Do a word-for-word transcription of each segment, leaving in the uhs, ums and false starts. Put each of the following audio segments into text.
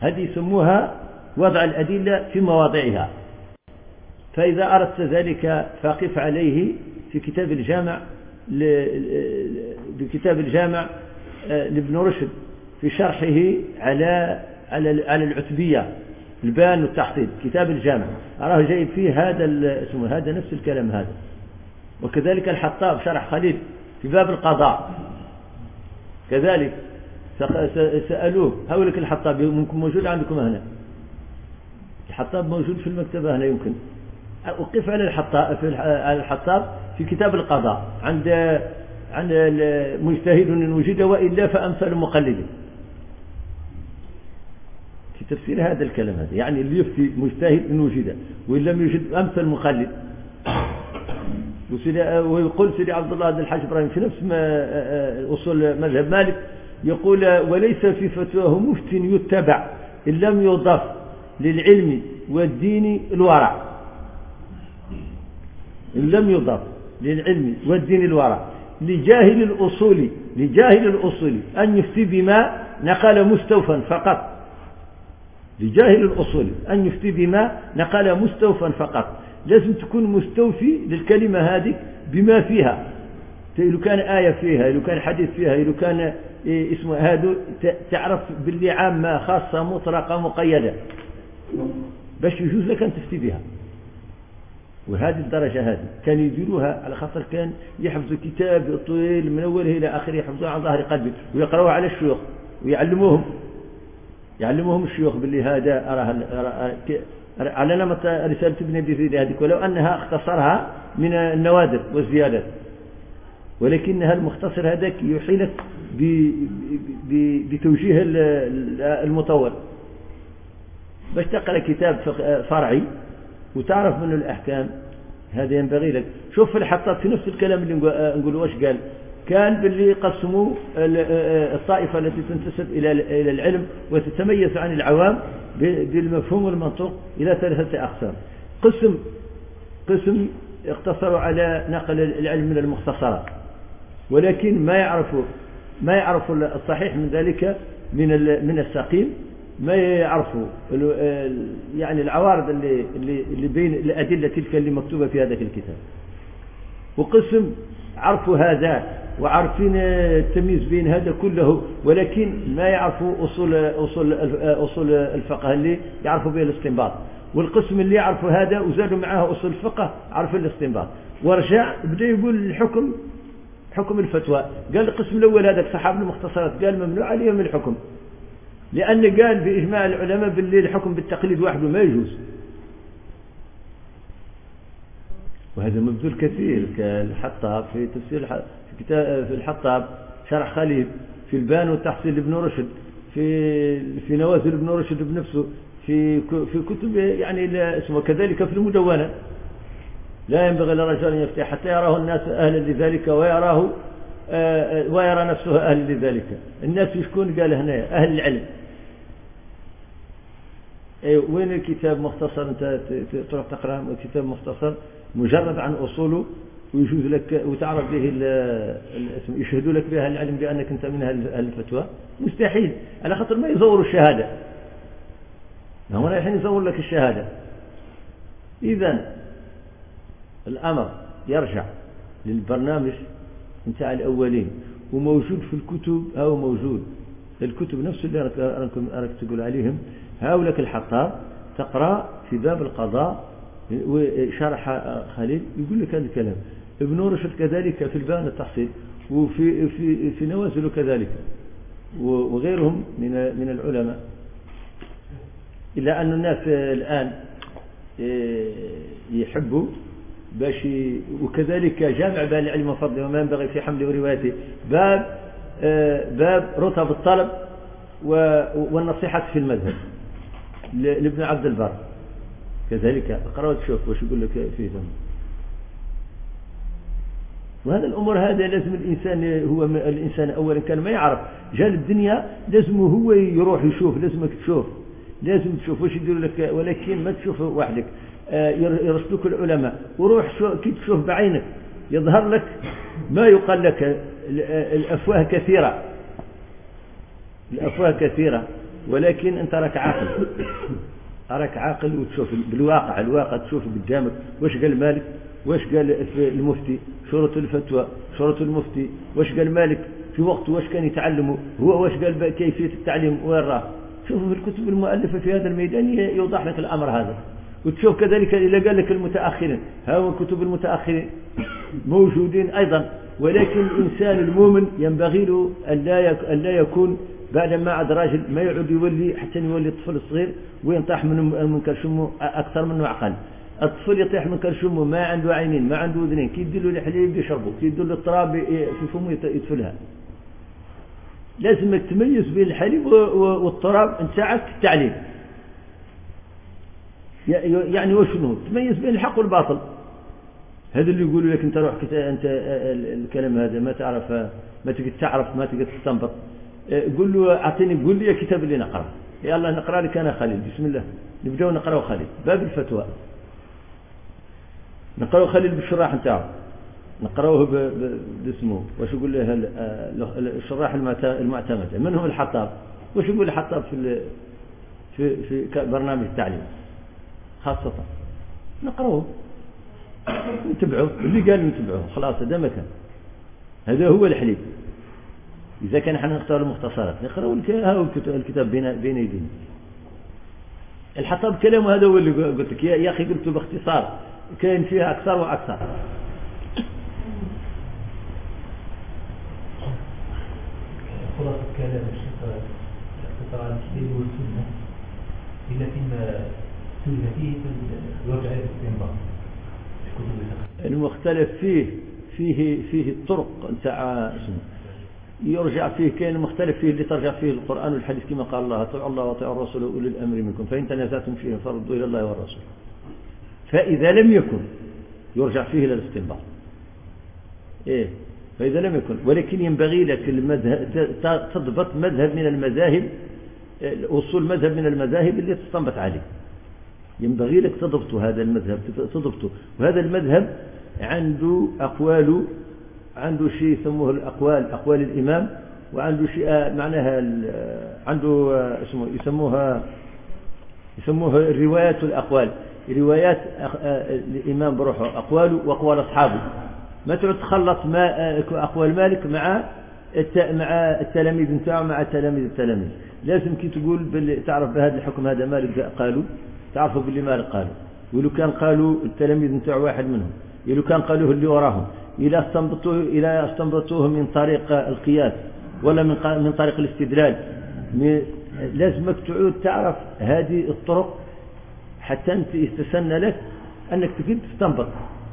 هذه يسموها وضع الأدلة في مواضعها. فإذا أردت ذلك فقف عليه في كتاب الجامع بكتاب الجامع لابن رشد في شرحه على على العتبية البيان والتحصيل، كتاب الجامع أراه جايب فيه هذا اسمه هذا نفس الكلام هذا. وكذلك الحطاب شرح خليل في باب القضاء كذلك سألوه هولك الحطاب ممكن موجود عندكم هنا؟ الحطاب موجود في المكتبة هنا، يمكن أوقف على الحطاب في الحطاب في كتاب القضاء عند عند مجتهد إن وجد وإلا فأمثل مقلد في تفسير هذا الكلام هذا، يعني اللي يفتي مجتهد إن وجد وإن لم يوجد أمثل مقلد. ويقول سيدي عبد الله بن الحاج إبراهيم في نفس أصول مذهب مالك يقول وليس في فتواه مفت يتبع إن لم يضاف للعلم والدين الورع، إن لم يضاف للعلم والدين الورع لجاهل الأصول لجاهل الأصول أن يفتي بما نقل مستوفا فقط، لجاهل الأصول أن يفتي بما نقل مستوفا فقط. لازم تكون مستوفي للكلمة هذه بما فيها، لو كان آية فيها، لو كان حديث فيها، لو كان اسمه هذا تعرف باللي عامة خاصة مطلقة مقيدة باش يجوز لك أن تفتي بها. وهذه الدرجة هذه كان يديروها على خاطر كان يحفظوا كتاب طويل من أوله إلى آخره، يحفظوه عن ظهر قلبه ويقرأوه على الشيوخ ويعلموهم يعلموهم الشيوخ باللي هذا أراه على نمط رسالة ابن أبي ذئب هذه، ولو أنها اختصرها من النوادر والزيادات، ولكنها المختصر هذاك يوحي لك بتوجيه المطول باش تقرأ كتاب فرعي وتعرف منه الأحكام. هذا ينبغي لك. شوف في الحطاب في نفس الكلام اللي نقول واش قال، كان باللي قسموا الطائفة التي تنتسب إلى إلى العلم وتتميز عن العوام بالمفهوم والمنطوق إلى ثلاثة أقسام. قسم قسم اقتصروا على نقل العلم من المختصرات، ولكن ما يعرفوا ما يعرفوا الصحيح من ذلك من من السقيم، ما يعرفوا يعني العوارض اللي اللي اللي بين الأدلة تلك اللي مكتوبة في هذا الكتاب. وقسم عرفوا هذا وعارفين التمييز بين هذا كله، ولكن ما يعرفوا أصول أصول أصول الفقه اللي يعرفوا به الاستنباط. والقسم اللي يعرفوا هذا وزادوا معاه أصول الفقه عرفوا الاستنباط، ورجع بدأ يقول الحكم حكم الفتوى. قال القسم الأول هذا صحاب المختصرات قال ممنوع عليهم الحكم، لأن قال بإجماع العلماء باللي الحكم بالتقليد وحده ما يجوز. وهذا مبذول كثير كالحطاب في تفسير في كتاب في الحطاب شرح خليل في البيان والتحصيل لابن رشد في في نوازل ابن رشد بنفسه في في كتب يعني اسمه كذلك في المدونة. لا ينبغي للرجل أن يفتي حتى يراه الناس أهلا لذلك ويراه ويرى نفسه أهلا لذلك. الناس يشكون قال هنا أهل العلم. أي وين الكتاب مختصر أنت تروح تقرأ كتاب مختصر مجرد عن أصوله ويجوز لك وتعرف به الاسم يشهدوا لك بها العلم بأنك أنت من أهل الفتوى؟ مستحيل، على خاطر ما يزوروا الشهادة. ما هو الحين يزور لك الشهادة. إذن الأمر يرجع للبرنامج نتاع الأولين وموجود في الكتب، أو موجود الكتب نفس اللي راكم راك تقول عليهم. هاولك الحطاب تقرأ في باب القضاء وشرح خليل يقول لك هذا الكلام. ابن رشد كذلك في البيان والتحصيل، وفي في في نوازل كذلك، وغيرهم من من العلماء. إلا أن الناس الآن يحبوا باش، وكذلك جامع بين العلم وفضله وما ينبغي في حمله وروايته، باب باب رتب الطلب والنصيحة في المذهب لابن عبد البر كذلك. اقرأ وتشوف واش يقول لك فيه ذنب. وهذا الأمور هذا لازم الإنسان هو الإنسان أولا كان ما يعرف جال الدنيا، لازم هو يروح يشوف، لازمك تشوف، لازم تشوف واش يدير لك، ولكن ما تشوف وحدك. يرشدوك العلماء وروح شو كي تشوف بعينك يظهر لك ما يقال لك. الأفواه كثيرة، الأفواه كثيرة ولكن أنت راك عاقل، راك عاقل وتشوف بالواقع، الواقع تشوف قدامك واش قال مالك، واش قال المفتي، شروط الفتوى، شروط المفتي، واش قال مالك في وقت، واش كان يتعلمه هو، واش قال كيفية التعليم، وين راه. شوف في الكتب المؤلفة في هذا الميدان يوضح لك الأمر هذا. وتشوف كذلك إذا قال لك المتأخرين، ها هو كتب المتأخرين موجودين أيضا. ولكن الإنسان المؤمن ينبغي له أن لا يكون بعد ما عاد راجل ما يعود يولي حتى يولي الطفل الصغير وينطاح من كرشمه أكثر منه عقل. الطفل يطيح من كرشمه ما عنده عينين ما عنده أذنين، كي يدير له الحليب يشربه، كي يدير له التراب في فمه يدفلها. لازمك تميز بين الحليب والتراب نتاعك في التعليم. يعني وشنو تميز بين الحق والباطل. هذا اللي يقولوا لك انت روح انت الكلام هذا ما تعرف، ما تقدر تعرف، ما تقدر تستنبط. قول له اعطيني، قول لي الكتاب اللي نقرأ، يلا نقرأ لك انا خليل، بسم الله نبداو نقراو خليل باب الفتوى، نقراو خليل بالشراح نتاعو، نقراوه باسمه، واش يقول له الشراح المعتمده، منهم الحطاب، واش يقول الحطاب في في في برنامج التعليم خاصة، نقراوه نتبعوه، اللي قال نتبعوه خلاص. هذا ما كان، هذا هو الحليب. إذا كان احنا نختار المختصرات نقراو الكتاب بين بين يدينا. الحطاب كلامه هذا هو اللي قلت لك يا أخي، قلت باختصار كاين فيها أكثر وأكثر. خلاصة كلام الشيخ اختصار الكتاب والسنة إلا فيما سئل فيه يرجع إلى الاستنباط. المختلف فيه فيه فيه الطرق نتاع يرجع فيه، كاين المختلف فيه اللي ترجع فيه القرآن والحديث كما قال الله اطيعوا الله واطيعوا الرسول واولي الامر منكم فإن تنازعتم فيه فردوا الى الله والرسول. فإذا لم يكن يرجع فيه الى الاستنباط. ايه فإذا لم يكن، ولكن ينبغي لك المذهب تضبط مذهب من المذاهب، وصول مذهب من المذاهب اللي تستنبط عليه. ينبغي لك تضبط هذا المذهب، تضبطه. وهذا المذهب عنده أقوال، عنده شيء يسموه الأقوال، أقوال الإمام، وعنده شيء معناها عنده اسمه يسموها يسموها الروايات والأقوال. روايات الإمام بروحه، أقواله وأقوال أصحابه. ما تعود تخلط ما أقوال مالك مع مع التلاميذ نتاعه مع تلاميذ التلاميذ. لازم كي تقول تعرف بهذا الحكم هذا مالك قالوا، تعرفوا باللي مالك قالوا، ولو كان قالوا التلاميذ نتاعو واحد منهم، ولو كان قالوه اللي وراهم، إلى استنبطوه إلى استنبطوه من طريق القياس ولا من من طريق الاستدلال. لازمك تعود تعرف هذه الطرق حتى أنت يستسن لك أنك تقدر تستنبط.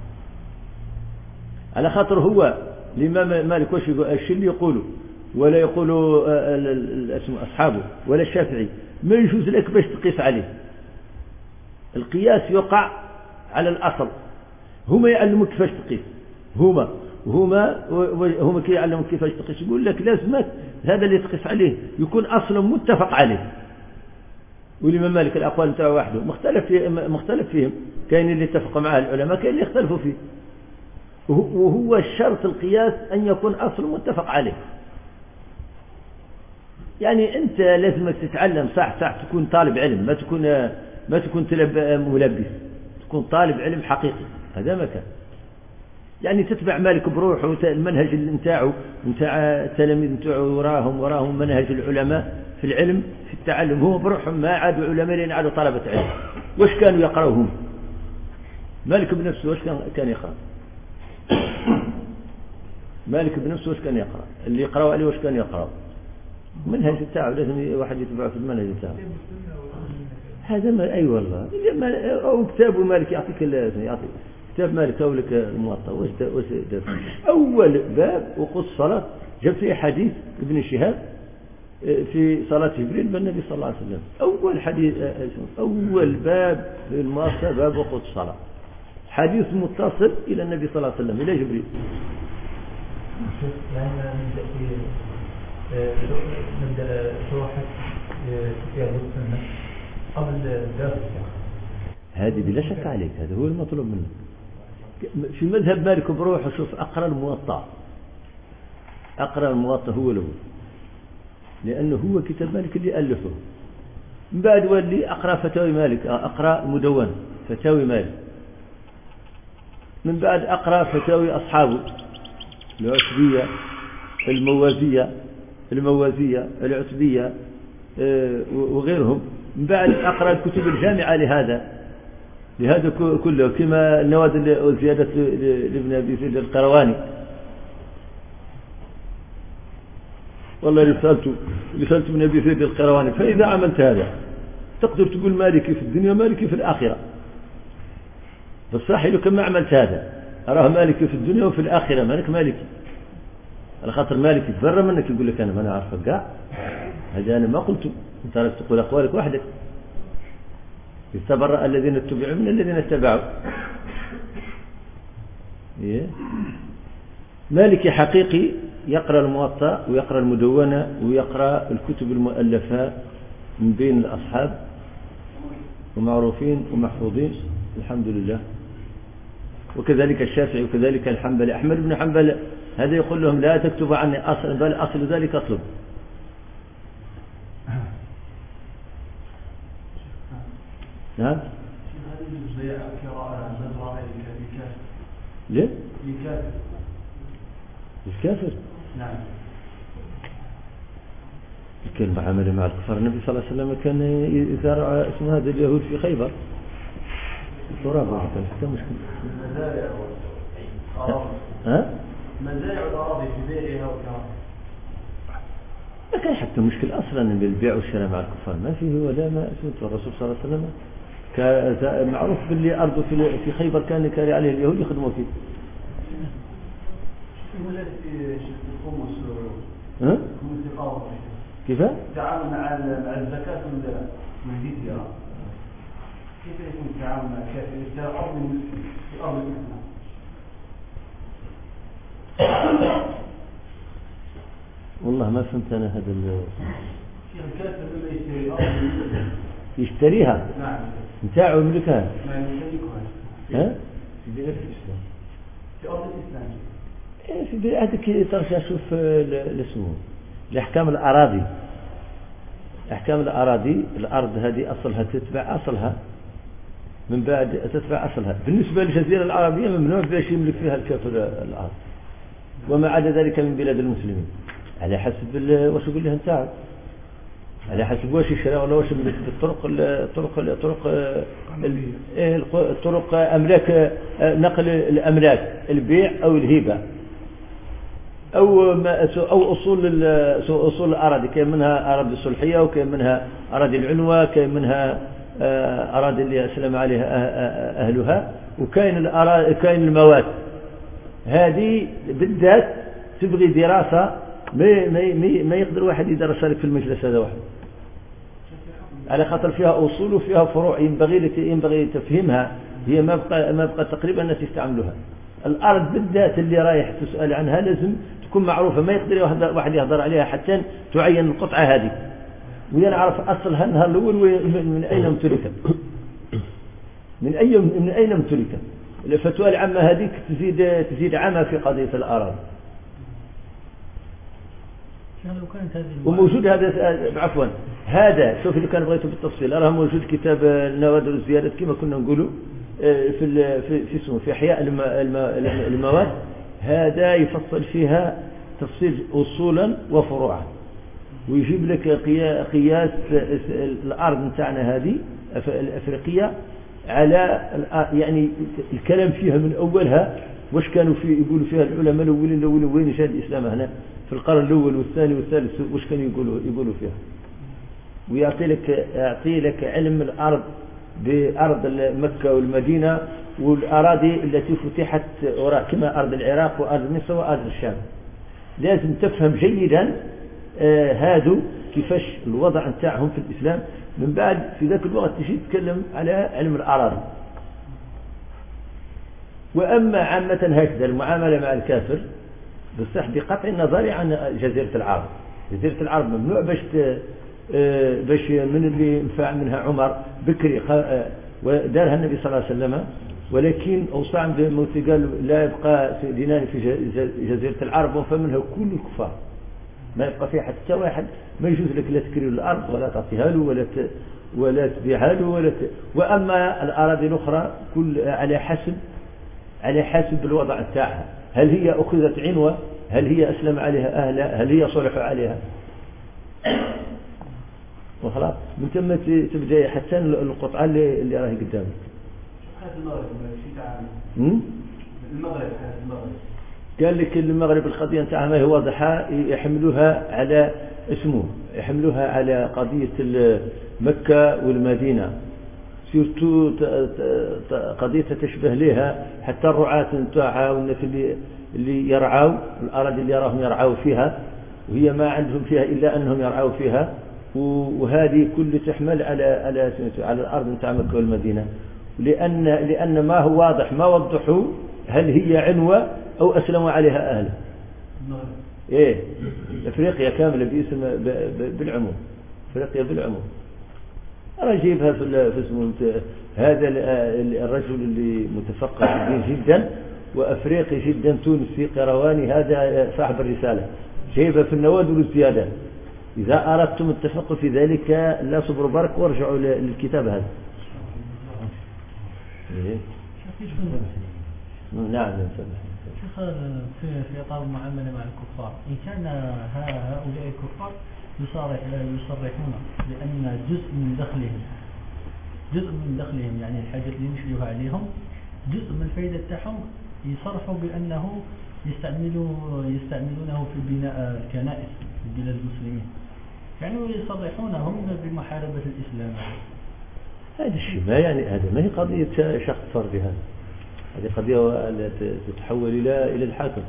على خاطر هو الإمام مالك واش يقول، الشيء اللي يقوله ولا يقولوا أصحابه ولا الشافعي ما يجوز لك باش تقيس عليه. القياس يقع على الأصل. هما يعلموك كيفاش تقيس، هما هما هما كي يعلموك كيفاش تقيس. يقول لك لازمك هذا اللي تقيس عليه يكون أصلا متفق عليه. والإمام مالك الأقوال نتاعو وحده مختلف فيه مختلف فيهم، كاين اللي اتفق معه العلماء، كاين اللي يختلفوا فيه. وهو الشرط القياس أن يكون أصل متفق عليه. يعني أنت لازمك تتعلم صح صح، تكون طالب علم، ما تكون ما تكون تلب ملبس، تكون طالب علم حقيقي. هذا ما كان. يعني تتبع مالك بروحه المنهج نتاعو نتاع التلاميذ نتاعو، وراهم وراهم منهج العلماء في العلم في التعلم. هو بروحهم ما عادوا علماء لأن عادوا طلبة علم. واش كانوا يقرأوهم؟ مالك بنفسه واش كان كان يقرأ؟ مالك بنفسه واش كان يقرأ؟ اللي يقرأوا عليه واش كان يقرأ؟ منهج نتاعو لازم واحد يتبعه في المنهج نتاعو. هذا ما أي والله أو كتاب مالك يعطيك يعطيك كتاب مالك أو لك الموطأ. واش واش أول باب وقوت الصلاة جاب فيه حديث ابن شهاب في صلاة جبريل بالنبي صلى الله عليه وسلم. أول حديث أول باب في الموطأ باب وقوت الصلاة، حديث متصل إلى النبي صلى الله عليه وسلم إلى جبريل. يعني نبدأ في نبدأ شروحات كتاب السنة قبل درس. هذه بلا شك عليك، هذا هو المطلوب منك. في مذهب مالك بروح شوف أقرأ الموطأ، أقرأ الموطأ هو الأول، لأنه هو كتاب مالك اللي ألفه. من بعد ولي أقرأ فتاوي مالك، أقرأ مدون فتاوي مالك. من بعد أقرأ فتاوي أصحابه العتبية الموازية الموازية العتبية وغيرهم. من بعد أقرأ الكتب الجامعة لهذا لهذا كله، كما النوادر وزيادة لابن أبي زيد القرواني. والله رسالته رسالة ابن أبي زيد القرواني. فإذا عملت هذا تقدر تقول مالكي في الدنيا مالكي في الآخرة. فالصحيح لو كما عملت هذا أراه مالكي في الدنيا وفي الآخرة، مالك مالكي على خاطر مالكي تبرى منك، يقول لك أنا ما أنا عارفك كاع، هذا أنا ما قلته، أنت راك تقول أقوالك وحدك. يتبرأ الذين اتبعوا من الذين اتبعوا. إيه؟ مالكي حقيقي يقرأ الموطأ ويقرأ المدونة ويقرأ الكتب المؤلفة من بين الأصحاب ومعروفين ومحفوظين الحمد لله. وكذلك الشافعي وكذلك الحنبلي. أحمد بن حنبل هذا يقول لهم لا تكتب عني أصل، بل أصل ذلك أطلب. نعم. ليه؟ الكافر. نعم. كان معاملة مع الكفار. النبي صلى الله عليه وسلم كان يزارع اسم هذا اليهود في خيبر. التراب كان حتى مشكلة. المزارع والأراضي. ها؟ مزارع والأراضي في بيعها وكرامها. ما كان حتى مشكلة أصلا بالبيع والشراء مع الكفار، ما فيه ولا ما اسمه. الرسول صلى الله عليه وسلم كان معروف باللي أرضه في خيبر كان كان عليه اليهود يخدموا فيه. ولا في الخمس. ها؟ خمس الأرض. كيف؟ التعامل مع مع الزكاة من الجزية. كيف يكون التعامل مع الكافر يشتري أرض من في أرض الإسلام؟ والله ما فهمت أنا هذا ال. الكافر لما يشتري أرض يشتريها. نعم. نتاعو يملكها. ما يملكها. ها؟ في بلاد الإسلام. في أرض الإسلام. في هذيك ترجع شوف الاسمه الأحكام الأراضي. أحكام الأراضي، الأرض هذه أصلها تتبع أصلها، من بعد تتبع أصلها. بالنسبة للجزيرة العربية ممنوع باش يملك فيها الكافر الأرض، وما عدا ذلك من بلاد المسلمين على حسب واش يقول له نتاعو، على حسب واش يشرى ولا واش يملك. بالطرق الطرق الطرق الطرق أملاك، نقل الأملاك، البيع أو الهبة أو ما أو أصول أصول الأراضي. كاين منها أراضي الصلحية وكاين منها أراضي العنوة، كاين منها أراضي اللي أسلم عليها أهلها، وكاين الأراضي كاين المواد. هذه بالذات تبغي دراسة ما ما ما يقدر واحد يدرسها لك في المجلس هذا واحد، على خاطر فيها أصول وفيها فروع ينبغي ينبغي تفهمها. هي ما بقى ما بقى تقريبا الناس يستعملوها. الأرض بالذات اللي رايح تسأل عنها لازم تكون معروفة، ما يقدر واحد يهضر عليها حتى تعين القطعة هذه ويعرف أصلها النهار الأول من أين امتلكت، من أي من أين امتلكت. الفتوى العامة هذيك تزيد تزيد عامة في قضية الأراضي. وموجود هذا عفوا هذا شوف اللي كان بغيته بالتفصيل راه موجود كتاب النوادر والزيادات كما كنا نقولوا في في في اسمه في احياء المواد. هذا يفصل فيها تفصيل اصولا وفروعا، ويجيب لك قياس الارض نتاعنا هذه الافريقيه على يعني الكلام فيها من اولها واش كانوا في يقولوا فيها العلماء الاولين الاولين وين جاء الاسلام هنا في القرن الاول والثاني والثالث واش كانوا يقولوا يقولوا فيها، ويعطي لك يعطي لك علم الارض بارض مكه والمدينه والاراضي التي فتحت وراء كما ارض العراق وارض مصر وارض الشام. لازم تفهم جيدا آه هادو كيفاش الوضع نتاعهم في الاسلام. من بعد في ذاك الوقت تجي تتكلم على علم الاراضي. واما عامه هكذا المعامله مع الكافر بصح بقطع النظر عن جزيرة العرب. جزيرة العرب ممنوع باش باش من اللي انفع منها عمر بكري ودارها النبي صلى الله عليه وسلم، ولكن أوصى عند موت قال لا يبقى دينار في جزيرة العرب وفمنها كل الكفار، ما يبقى فيها حتى واحد، ما يجوز لك لا تكري الأرض ولا تعطيها له ولا ولا تبيعها له ولا ت... وأما الأراضي الأخرى كل على حسب على حسب الوضع بتاعها، هل هي أخذت عنوة، هل هي أسلم عليها أهلها، هل هي صلحوا عليها، وخلاص من ثم تبدأ حتى القطعة اللي, اللي راهي قدامك. المغرب المغرب المغرب قال لك المغرب القضية نتاعها ما هي واضحة، يحملوها على اسمه، يحملوها على قضية مكة والمدينة، سيرتو قضية تشبه لها حتى الرعاة نتاعها والناس اللي اللي يرعوا الأراضي اللي يراهم يرعوا فيها، وهي ما عندهم فيها إلا أنهم يرعوا فيها، وهذه كل تحمل على على على الأرض نتاع مكة والمدينة، لأن لأن ما هو واضح ما وضحوا هل هي عنوة أو أسلموا عليها أهلها. إيه أفريقيا كاملة باسم بالعموم، أفريقيا بالعموم. أنا أجيبها في اسمه هذا الرجل اللي متفقه في الدين جدا وأفريقي جدا تونسي قرواني، هذا صاحب الرسالة جايبها في النوادر والزيادات. إذا أردتم التفقه في ذلك لا صبروا برك وارجعوا للكتاب هذا. إيه؟ نعم شيخ في في إطار المعاملة مع الكفار، إن كان هؤلاء الكفار يصرحون بأن جزء من دخلهم جزء من دخلهم يعني الحاجة اللي ينشئوها عليهم جزء من الفائدة تاعهم يصرحوا بأنه يستعملوا يستعملونه في بناء الكنائس في بلاد المسلمين، يعني يصرحونهم بمحاربة الإسلام. هذا الشيء ما يعني هذا ما هي قضية شخص فردي، هذا هذه قضية تتحول إلى إلى الحاكم.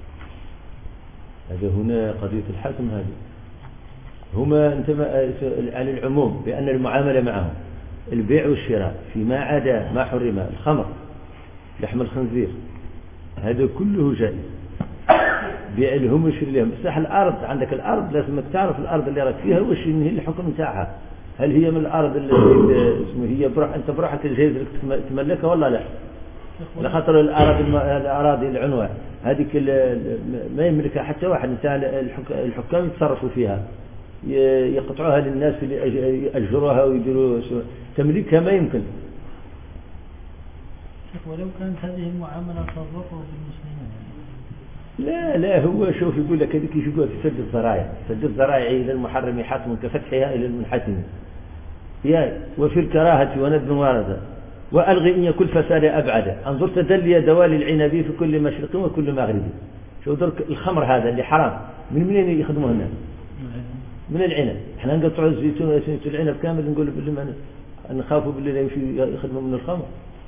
هذا هنا قضية الحاكم. هذه هما انتم على العموم بأن المعاملة معهم البيع والشراء فيما عدا ما حرم، الخمر لحم الخنزير هذا كله جائز، بيع لهم وشري لهم. بصح الأرض عندك الأرض لازمك تعرف الأرض اللي راك فيها واش هي الحكم نتاعها، هل هي من الأرض اللي اسمه هي بروح أنت بروحك جايز لك تملكها ولا لا؟ لخاطر الأراضي الأراضي العنوة هذيك ما يملكها حتى واحد نتاع الحكام يتصرفوا فيها، يقطعوها للناس اللي يأجروها ويديروا تمليكها ما يمكن. ولو كانت هذه المعاملة تصرفوا بالمسلمين. لا لا هو شوف يقول لك هذيك يقول في سد الذرائع، سد الذرائع إلى المحرم حتم كفتحها إلى المنحتم، يا وفي الكراهة وندب واردة وألغي إن يكون فساد أبعد، انظر تدلي دوالي العنبي في كل مشرق وكل مغرب. شو درك الخمر هذا اللي حرام من منين يخدموه الناس؟ من العنب. احنا نقطعوا الزيتون العنب كامل نقول باللي ما نخافوا باللي لا يمشي يخدموا من الخمر.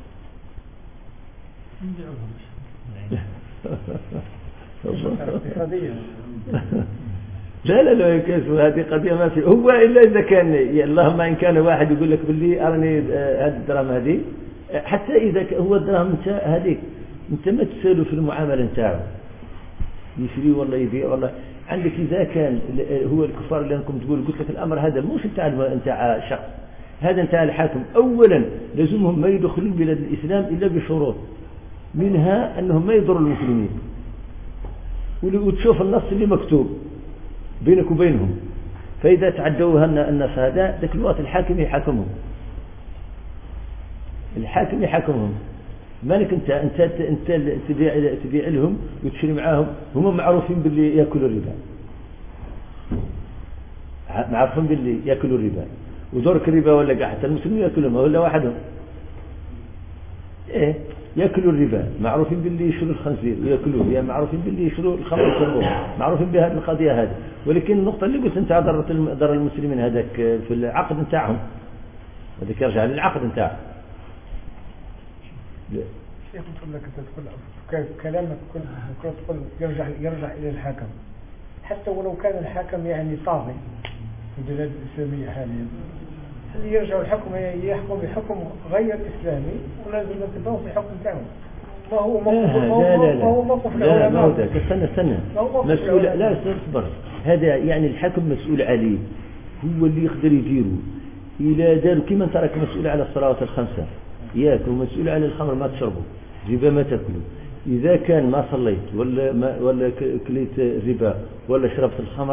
لا لا لا يكسب، هذه قضية ما في هو إلا إذا كان اللهم إن كان واحد يقول لك باللي أرني هذه الدراهم هذه، حتى إذا هو الدراهم نتاع هذيك أنت ما تسأله في المعاملة نتاعه يشري ولا يبيع ولا عندك. إذا كان هو الكفار اللي أنكم تقول قلت لك الأمر هذا مش نتاع نتاع شخص، هذا نتاع الحاكم. أولا لازمهم ما يدخلون بلاد الإسلام إلا بشروط، منها أنهم ما يضروا المسلمين، وتشوف النص اللي مكتوب بينك وبينهم، فإذا تعدوها النص هذا ذاك الوقت الحاكم يحاكمهم، الحاكم يحاكمهم. مالك انت انت انت تبيع تبيع لهم وتشري معاهم، هم معروفين باللي ياكلوا الربا، معروفين باللي ياكلوا الربا، ودورك الربا ولا قاعد حتى المسلمين ياكلون ولا وحدهم، ايه ياكلوا الربا، معروفين باللي يشروا الخنزير وياكلوه، يعني معروفين باللي يشروا الخمر ويشربوه، معروفين بهذه القضيه هذه. ولكن النقطه اللي قلت انت ضرت ضر المسلمين هذاك في العقد نتاعهم، هذاك يرجع للعقد نتاعهم. شيخ نقول لك تقول كلامك كل تقول يرجع يرجع الى الحاكم، حتى ولو كان الحاكم يعني طاغي في البلاد الاسلاميه حاليا، اللي يرجع الحكم يحكم بحكم غير اسلامي ولازم نتبعوا في الحكم تاعهم. ما هو موقف ما هو موقف لا ما هو استنى استنى مسؤول، لا اصبر، هذا يعني الحكم مسؤول عليه، هو اللي يقدر يديره الى دار كما ترك مسؤول على الصلوات الخمسه، ياك ومسؤول على الخمر ما تشربه، ربا ما تاكله. اذا كان ما صليت ولا ما ولا كليت ربا ولا شربت الخمر،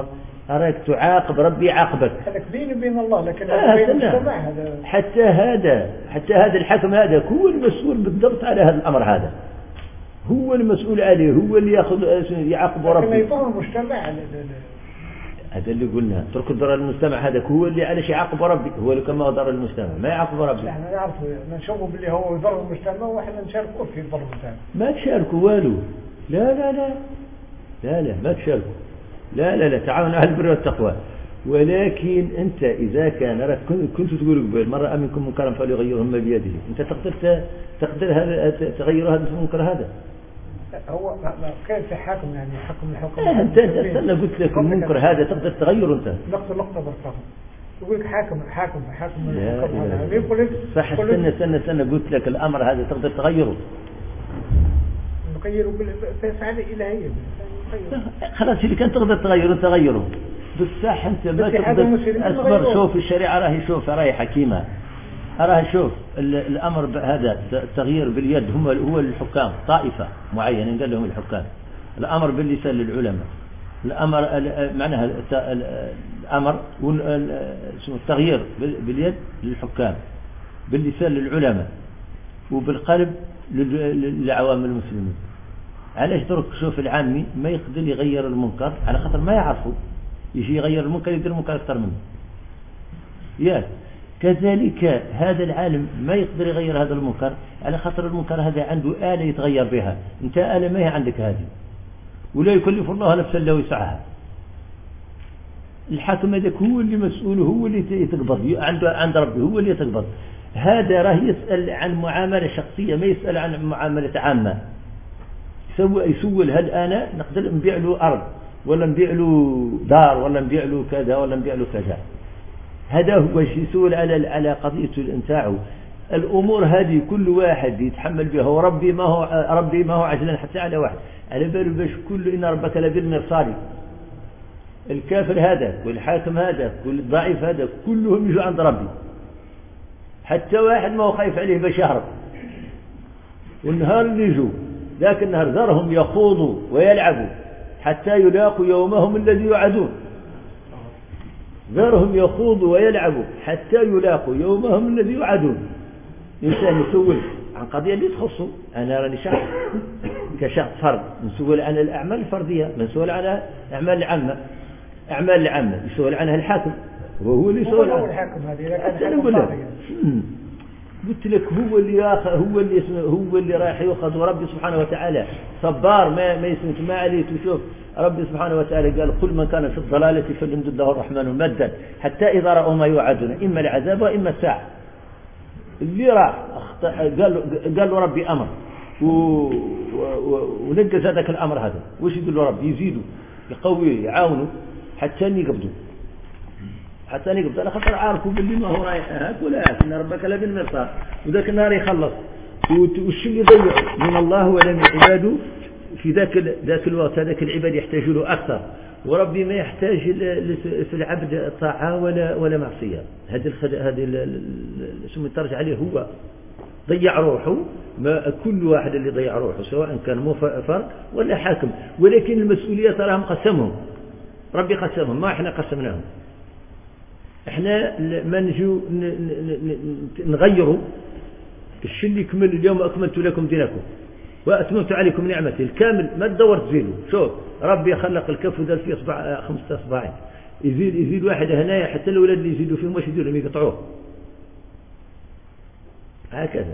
أراك تعاقب ربي يعاقبك. هذاك بيني وبين الله، لكن آه بين المجتمع هذا. حتى هذا حتى هذا الحكم هذا هو المسؤول بالضبط على هذا الأمر، هذا هو المسؤول عليه، هو اللي ياخذ يعاقب ربي. لكن يضر المجتمع. هذا اللي قلنا ترك ضرر المجتمع، هذا هو اللي علاش يعاقب ربي، هو اللي كما ضر المجتمع ما يعاقب ربي. احنا نعرفوا نشوفوا باللي هو يضر المجتمع واحنا نشاركوا في ضر المجتمع. ما تشاركوا والو، لا لا لا لا لا ما تشاركوا، لا لا لا تعاونوا على البر والتقوى. ولكن انت اذا كان راك كنت تقول قبل مره منكم منكرا فليغيرهم بيده، انت تقدر تقدر هذا تغير هذا المنكر هذا. هو كيف حاكم يعني حكم الحكم. اه انت انا قلت لك المنكر هذا تقدر تغيره انت. نقطه نقطه بالضبط. يقول لك حاكم حاكم حاكم الحكم هذا يقول لك صح. استنى استنى استنى قلت لك الامر هذا تقدر تغيره. نغيره بالفعل الالهيه. خلاص اللي كان تقدر تغيره تغيره، بصح انت ما تقدر. اصبر شوف الشريعه راهي شوف راهي حكيمه، راهي شوف الامر هذا التغيير باليد هم هو الحكام طائفه معينه قال لهم الحكام، الامر باللسان للعلماء، الامر معناها الامر التغيير باليد للحكام، باللسان للعلماء، وبالقلب للعوام المسلمين. علاش درك شوف العامي ما يقدر يغير المنكر على خاطر ما يعرفه، يجي يغير المنكر يدير المنكر اكثر منه. ياك كذلك هذا العالم ما يقدر يغير هذا المنكر على خاطر المنكر هذا عنده آلة يتغير بها، انت آلة ما هي عندك هذه، ولا يكلف الله نفسا الا وسعها. الحاكم هذاك هو اللي مسؤول، هو اللي يتقبض عنده عند ربي، هو اللي يتقبض. هذا راه يسأل عن معاملة شخصية، ما يسأل عن معاملة عامة. يسول هل أنا نقدر نبيع له أرض ولا نبيع له دار ولا نبيع له كذا ولا نبيع له كذا. هذا هو يسول على على قضية الانتاع. الأمور هذه كل واحد يتحمل بها، وربي ما هو ربي ما هو عجلا حتى على واحد، على باله باش كل إن ربك لبالمرصاد. الكافر هذا والحاكم هذا والضعيف هذا كلهم يجوا عند ربي، حتى واحد ما هو خايف عليه باش يهرب. والنهار اللي يجوا ذاك النهار ذرهم يخوضوا ويلعبوا حتى يلاقوا يومهم الذي يوعدون. ذرهم يخوضوا ويلعبوا حتى يلاقوا يومهم الذي يوعدون. الإنسان يسول عن قضية اللي تخصه، أنا راني شخص كشخص فرد نسول عن الأعمال الفردية، نسول عن الأعمال العامة. أعمال العامة يسول عنها الحاكم، وهو اللي يسول عنها الحاكم. هذه أنا أقول لك قلت لك هو اللي ياخذ، هو اللي اسمه هو اللي رايح ياخذ. وربي سبحانه وتعالى صبار ما ما يسمت ما عليه. تشوف ربي سبحانه وتعالى قال قل من كان في الضلالة فليمدد له الرحمن مدا حتى إذا رأوا ما يوعدون إما العذاب وإما الساعة. اللي راح قال قال له ربي أمر ونجز هذاك الأمر هذا، وش يقول له ربي؟ يزيدوا يقويه يعاونوا حتى يقبضوا حتى نقبض. أنا خطر عارفوا باللي ما هو رايح هاك ولا هاك، إن ربك لبالمرصاد. وذاك النهار يخلص وش اللي يضيع من الله ولا من عباده في ذاك ذاك الوقت. هذاك العباد يحتاج له أكثر، وربي ما يحتاج في العبد طاعة ولا ولا معصية. هذه الخد... هذه شو ترجع عليه هو ضيع روحه. ما كل واحد اللي ضيع روحه سواء كان مو فرد ولا حاكم، ولكن المسؤولية تراهم قسمهم ربي، قسمهم ما احنا قسمناهم. احنا ما نجو نغيروا الشيء اللي كمل اليوم أكملت لكم دينكم وأتممت عليكم نعمتي الكامل. ما تدور تزيدوا. شوف ربي خلق الكف ودار فيه أصبع خمسة أصبعين، يزيد يزيد واحد هنايا حتى الأولاد اللي يزيدوا فيهم واش يديروا؟ يقطعوه. هكذا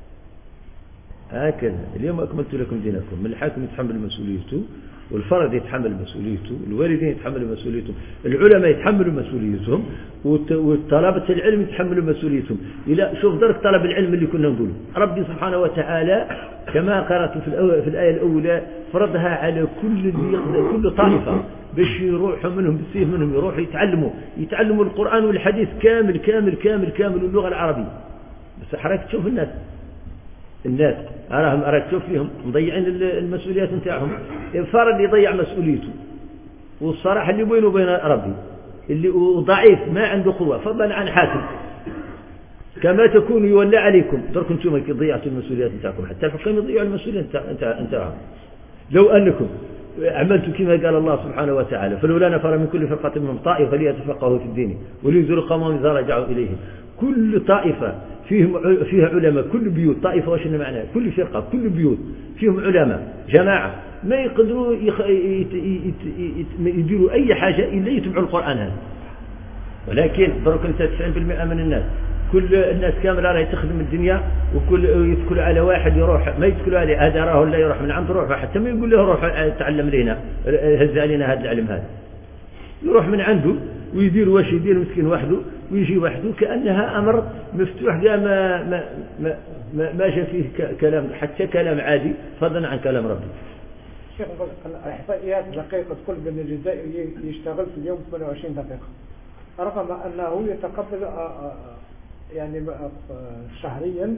هكذا اليوم أكملت لكم دينكم. من الحاكم يتحمل مسؤوليته، والفرد يتحمل مسؤوليته، الوالدين يتحملوا مسؤوليتهم، العلماء يتحملوا مسؤوليتهم، وطلبة العلم يتحملوا مسؤوليتهم. إلى شوف درك طلب العلم اللي كنا نقوله. ربي سبحانه وتعالى كما قرأت في, في الآية الأولى فرضها على كل كل طائفة باش يروحوا منهم بالسيف منهم يروحوا يتعلموا يتعلموا القرآن والحديث كامل كامل كامل كامل واللغة العربية. بس حرك تشوف الناس الناس أراهم أراك تشوف فيهم مضيعين المسؤوليات نتاعهم. الفرد يضيع مسؤوليته، والصراحة اللي بينه وبين ربي اللي ضعيف ما عنده قوة فضلا عن حاكم كما تكون يولى عليكم. درك انتم كي ضيعتوا المسؤوليات نتاعكم، حتى الحكام يضيعوا المسؤوليات نتاعهم. لو أنكم عملت كما قال الله سبحانه وتعالى فلولا نفر من كل فرقة منهم طائفة ليتفقهوا في الدين ولينذروا قومهم إذا رجعوا إليهم. كل طائفة فيهم فيها علماء، كل بيوت طائفة وش معناها؟ كل فرقة كل بيوت فيهم علماء جماعة ما يقدروا يخ... يت... يت... يت... يديروا أي حاجة إلا يتبعوا القرآن هذا. ولكن درك أنت تسعين بالمئة من الناس كل الناس كاملة راهي تخدم الدنيا وكل يتكلوا على واحد يروح ما يتكلوا عليه هذا راه لا يروح من عند روح حتى ما يقول له روح تعلم لنا هز علينا هذا العلم هذا، يروح من عنده ويدير واش يدير مسكين وحده ويجي وحده كأنها أمر مفتوح كاع ما ما ما ما, ما جاء فيه كلام حتى كلام عادي فضلا عن كلام ربي. شيخ الإحصائيات دقيقة تقول بأن الجزائري يشتغل في اليوم ثمانية وعشرين دقيقة رغم أنه يتقبل يعني شهريا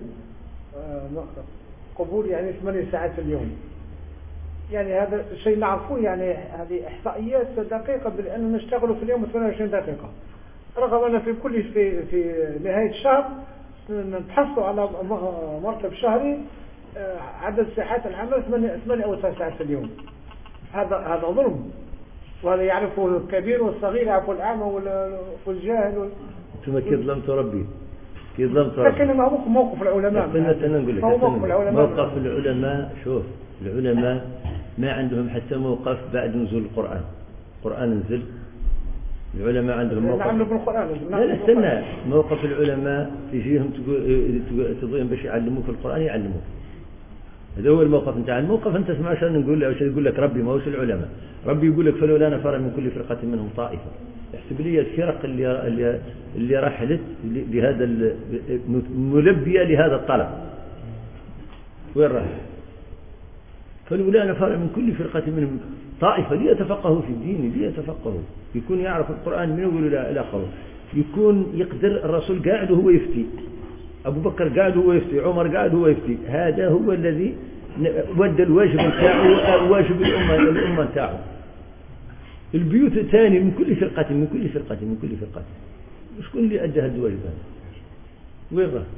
قبول يعني ثمانية ساعات في اليوم. يعني هذا شيء نعرفه، يعني هذه إحصائيات دقيقة بأننا نشتغل في اليوم ثمانية وعشرين دقيقة رغم أن في كل في في نهاية الشهر نتحصل على مرتب شهري عدد ساعات العمل ثمانية أو تسع ساعات في اليوم. هذا هذا ظلم، وهذا يعرفه الكبير والصغير، يعرفه الأعمى والجاهل. ثم كي ظلمت ربي كي ظلمت ربي. لكن ما موقف العلماء. أنا نقول لك موقف العلماء. موقف العلماء شوف العلماء ما عندهم حتى موقف بعد نزول القرآن. القرآن نزل العلماء عندهم موقف. نعمل بالقرآن. لا لا استنى، موقف العلماء تجيهم تقول باش يعلموك في القرآن يعلموك. هذا هو الموقف نتاع. الموقف انت تسمع شنو نقول له، يقول لك ربي ما هوش العلماء. ربي يقول لك فلولا نفر من كل فرقة منهم طائفة. احسب لي الفرق اللي اللي, اللي رحلت لهذا ملبية لهذا الطلب وين راح؟ فلولا نفر من كل فرقة منهم طائفة ليتفقهوا في الدين، ليتفقهوا يكون يعرف القرآن من أول إلى آخره، يكون يقدر الرسول قاعد وهو يفتي، أبو بكر قاعد وهو يفتي، عمر قاعد وهو يفتي. هذا هو الذي ودى الواجب نتاعه، واجب الأمة الأمة نتاعه. البيوت الثاني من كل فرقة من كل فرقة من كل فرقة شكون اللي أدى هذا الواجب هذا؟ وين راه؟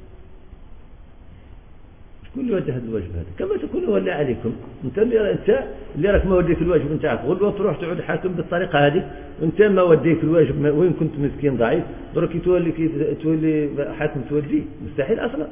شكون اللي أدى هذا الواجب هذا؟ كما تكون ولا عليكم أنت اللي أنت اللي راك ما وديت الواجب نتاعك، غدوة تروح تعود حاكم بالطريقة هذه وأنت ما وديت الواجب، وين كنت مسكين ضعيف درك تولي كي تولي حاكم تودي مستحيل أصلا.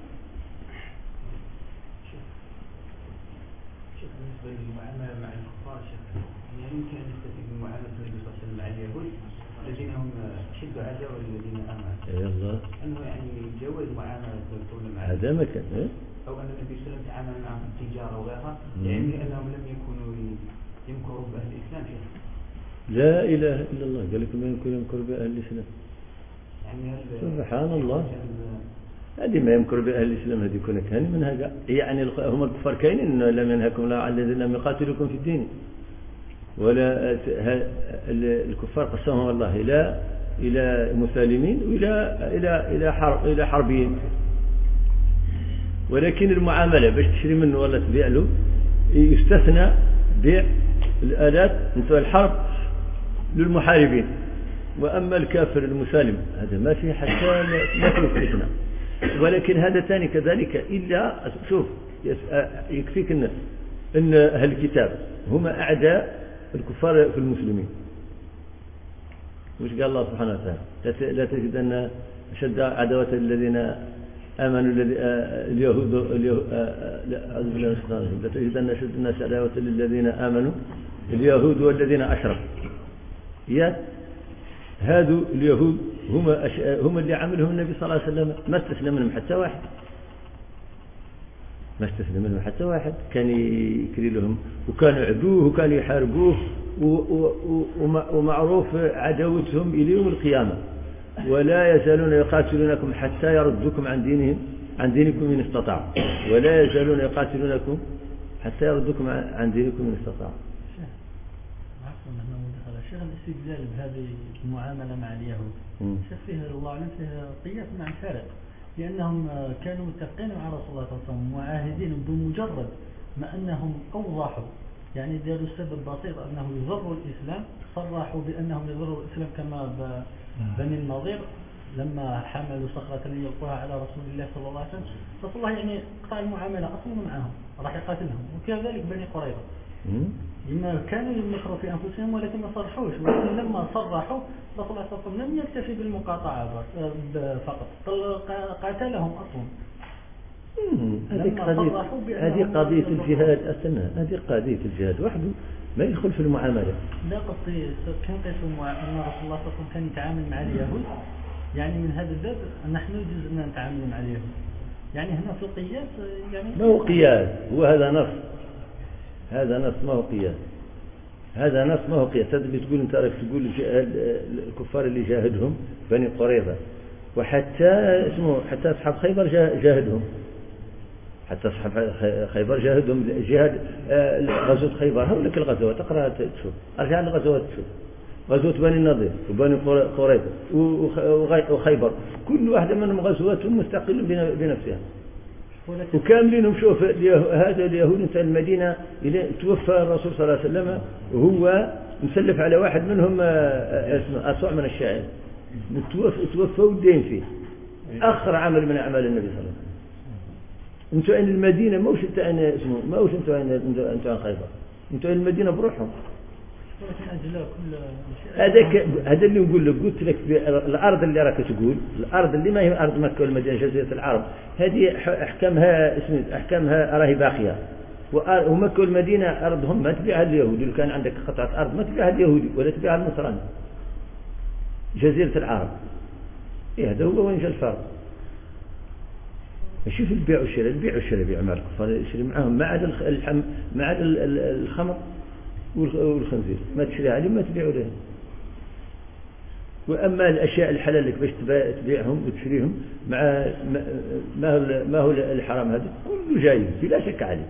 يمكن أن نستفيد من معاملة النبي صلى الله عليه وسلم مع اليهود الذين هم أشد عداوة للذين آمنوا. يلا. أنه يعني جوز معاملة الرسول مع هذا ما كان. أو أن النبي صلى الله عليه وسلم تعامل معهم في التجارة وغيرها، يعني أنهم لم يكونوا يمكروا بأهل الإسلام شيئا. لا إله إلا الله، قال لكم ما يمكن يمكر بأهل الإسلام. يعني سبحان الله. هذه ما يمكر بأهل الإسلام هذه يكون كان من هذا، يعني هم الكفار كاينين لم ينهكم الله عن الذين لم يقاتلوكم في الدين. ولا الكفار قسمهم الله إلى إلى مسالمين وإلى إلى إلى حرب إلى حربيين. ولكن المعاملة باش تشري منه ولا تبيع له يستثنى بيع الآلات نتاع الحرب للمحاربين، وأما الكافر المسالم هذا ما فيه حتى ما فيه استثناء. ولكن هذا ثاني كذلك إلا شوف يكفيك الناس أن أهل الكتاب هم أعداء الكفار في المسلمين. وش قال الله سبحانه وتعالى؟ لا تجدن أشد عداوة الذين آمنوا اليهود أعوذ بالله من الشيطان الرجيم لا تجدن أشد الناس عداوة للذين آمنوا اليهود والذين أشركوا. يا هذو اليهود هم هم اللي عملهم النبي صلى الله عليه وسلم، ما استثنى منهم حتى واحد، ما استثنى منهم حتى واحد. كان يكري لهم وكانوا يعدوه وكانوا يحاربوه ومعروف عداوتهم إلى يوم القيامة. ولا يزالون يقاتلونكم حتى يردوكم عن دينهم عن دينكم إن استطاعوا، ولا يزالون يقاتلونكم حتى يردوكم عن دينكم إن استطاعوا. عفوا أنه مدخل الشيخ الاستدلال بهذه المعاملة مع اليهود شيخ فيه الله أعلم فيه قياس مع الفارق، لأنهم كانوا متفقين مع رسول الله صلى الله عليه وسلم معاهدين بمجرد ما أنهم أوضحوا يعني داروا السبب بسيط أنه يضروا الإسلام، صرحوا بأنهم يضروا الإسلام كما بني النضير لما حملوا صخرة ليلقوها على رسول الله صلى الله عليه وسلم. رسول الله يعني قطع المعاملة أصلا معهم راح يقاتلهم، وكذلك بني قريظة لما كانوا يمخروا في أنفسهم ولكن ما صرحوش، ولكن لما صرحوا الرسول صلى الله عليه وسلم لم يكتفي بالمقاطعة فقط، قاتلهم أصلا. هذه قضية هذه قضية الجهاد أصلا، هذه قضية الجهاد وحده ما يدخل في المعاملة. لا قصدي كان قيسوا أن رسول الله صلى الله عليه وسلم كان يتعامل مع اليهود، يعني من هذا الباب نحن يجوز أن نتعامل مع اليهود، يعني هنا في القياس يعني ما هو قياس، هو هذا نص، هذا نص ما هو قياس، هذا نص ما هو قياس. هذا اللي تقول أنت راك تقول الكفار اللي جاهدهم بني قريظة، وحتى اسمه حتى أصحاب خيبر جاهدهم، حتى أصحاب خيبر جاهدهم جهاد غزوة خيبر. هؤلاء الغزوات تقرأ تشوف، أرجع للغزوات تشوف، غزوة بني النضير وبني قريظة وخيبر، كل واحدة منهم غزوات مستقلة بنفسها وكاملين. شوف هذا اليهود انت المدينة إلى توفى الرسول صلى الله عليه وسلم وهو مسلف على واحد منهم اسمه أصع من الشاعر، توفى والدين فيه، آخر عمل من أعمال النبي صلى الله عليه وسلم. انتوا عن المدينة موش انت عن اسمه موش انتوا عن انتوا عن خيبر، انتوا عن المدينة بروحهم. هذاك هذا اللي نقول لك، قلت لك الأرض اللي راك تقول الأرض اللي ما هي أرض مكة والمدينة جزيرة العرب، هذه أحكامها اسمه أحكامها راهي باقية، ومكة والمدينة أرضهم ما تبيعها اليهودي، لو كان عندك قطعة أرض ما تبيعها اليهودي ولا تبيعها النصراني. جزيرة العرب إيه هذا هو وين جاء الفرق. شوف البيع والشراء، البيع والشراء بيع مع الكفار يشري معهم، ما عدا الحم ما عدا الخمر والخنزير ما تشري عليهم ما تبيعوا لهم. وأما الأشياء الحلال لك باش تبيعهم وتشريهم مع ما هو ما هو الحرام هذا كله جاي بلا شك عليه،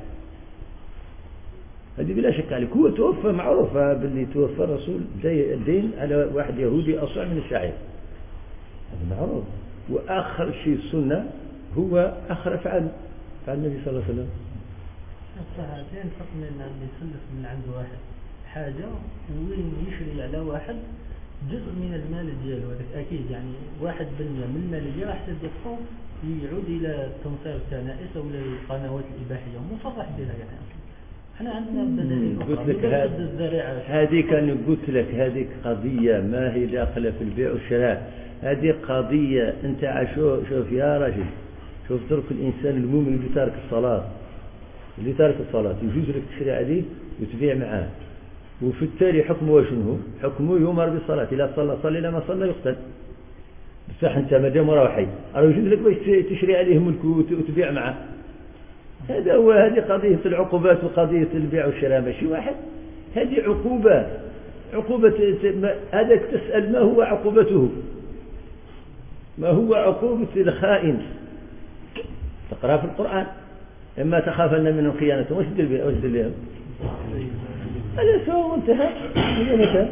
هذه بلا شك عليه. هو توفى معروفة باللي توفى الرسول الدين على واحد يهودي أصع من الشعير، هذا معروف. وآخر شيء السنة هو آخر فعل فعل النبي صلى الله عليه وسلم. الصحابين فرق بين اللي يسلف من عند واحد حاجة وين يشري على واحد جزء من المال ديالو، هذاك أكيد يعني واحد بالمية من المال ديالو حتى يدفعوا يعود إلى تنصير الكنائس أو القنوات الإباحية مصرح بها. يعني احنا عندنا بدائل أخرى. هذه كان قلت لك هذه قضية ما هي داخلة في البيع والشراء، هذه قضية أنت عشو شوف يا رجل، شوف ترك الإنسان المؤمن اللي تارك الصلاة، اللي تارك الصلاة يجوز لك تشري عليه وتبيع معاه، وفي التالي حكمه شنو؟ حكمه يؤمر بالصلاة، إذا صلى صلي، لما صلى يقتل. بصح أنت ما دام راه حي راه يجوز لك باش تشري عليه ملك وتبيع معاه. هذا هو، هذه قضية العقوبات وقضية البيع والشراء ماشي واحد، هذه عقوبة عقوبة. هذاك تسأل ما هو عقوبته، ما هو عقوبة الخائن، تقرأ في القرآن إما تخافن منه خيانة وش دير بها وش دير بها هذا سوى وانتهى. هي متى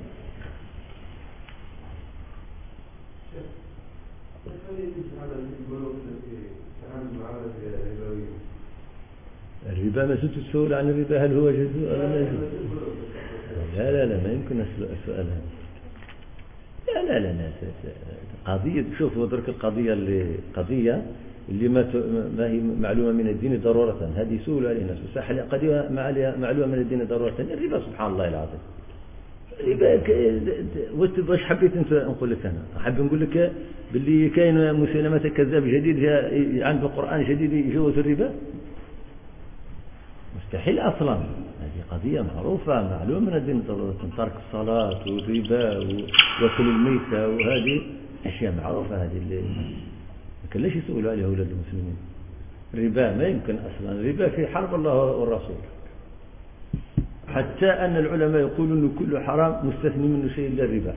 الربا ما زلت تسأل عن الربا هل هو جزء ولا ما يجوز؟ لا لا لا ما يمكن السؤال هذا. لا لا لا لا قضية، شوف ودرك القضية اللي قضية اللي ما ما هي معلومة من الدين ضرورة، هذه سهولة على الناس، بس قضية معلومة من الدين ضرورة. الربا سبحان الله العظيم، الربا واش حبيت انت نقول لك؟ انا حاب نقول لك باللي كاين مسلمة كذاب جديد جاء عنده قرآن جديد يجوز الربا، مستحيل اصلا. هذه قضية معروفة معلومة من الدين ضرورة، ترك الصلاة والربا وكل الميتة، وهذه أشياء معروفة. هذه اللي لكن ليش يسألوا عليها أولاد المسلمين؟ الربا ما يمكن أصلا، الربا في حرب الله والرسول، حتى أن العلماء يقولون أنه كل حرام مستثني منه شيء إلا الربا.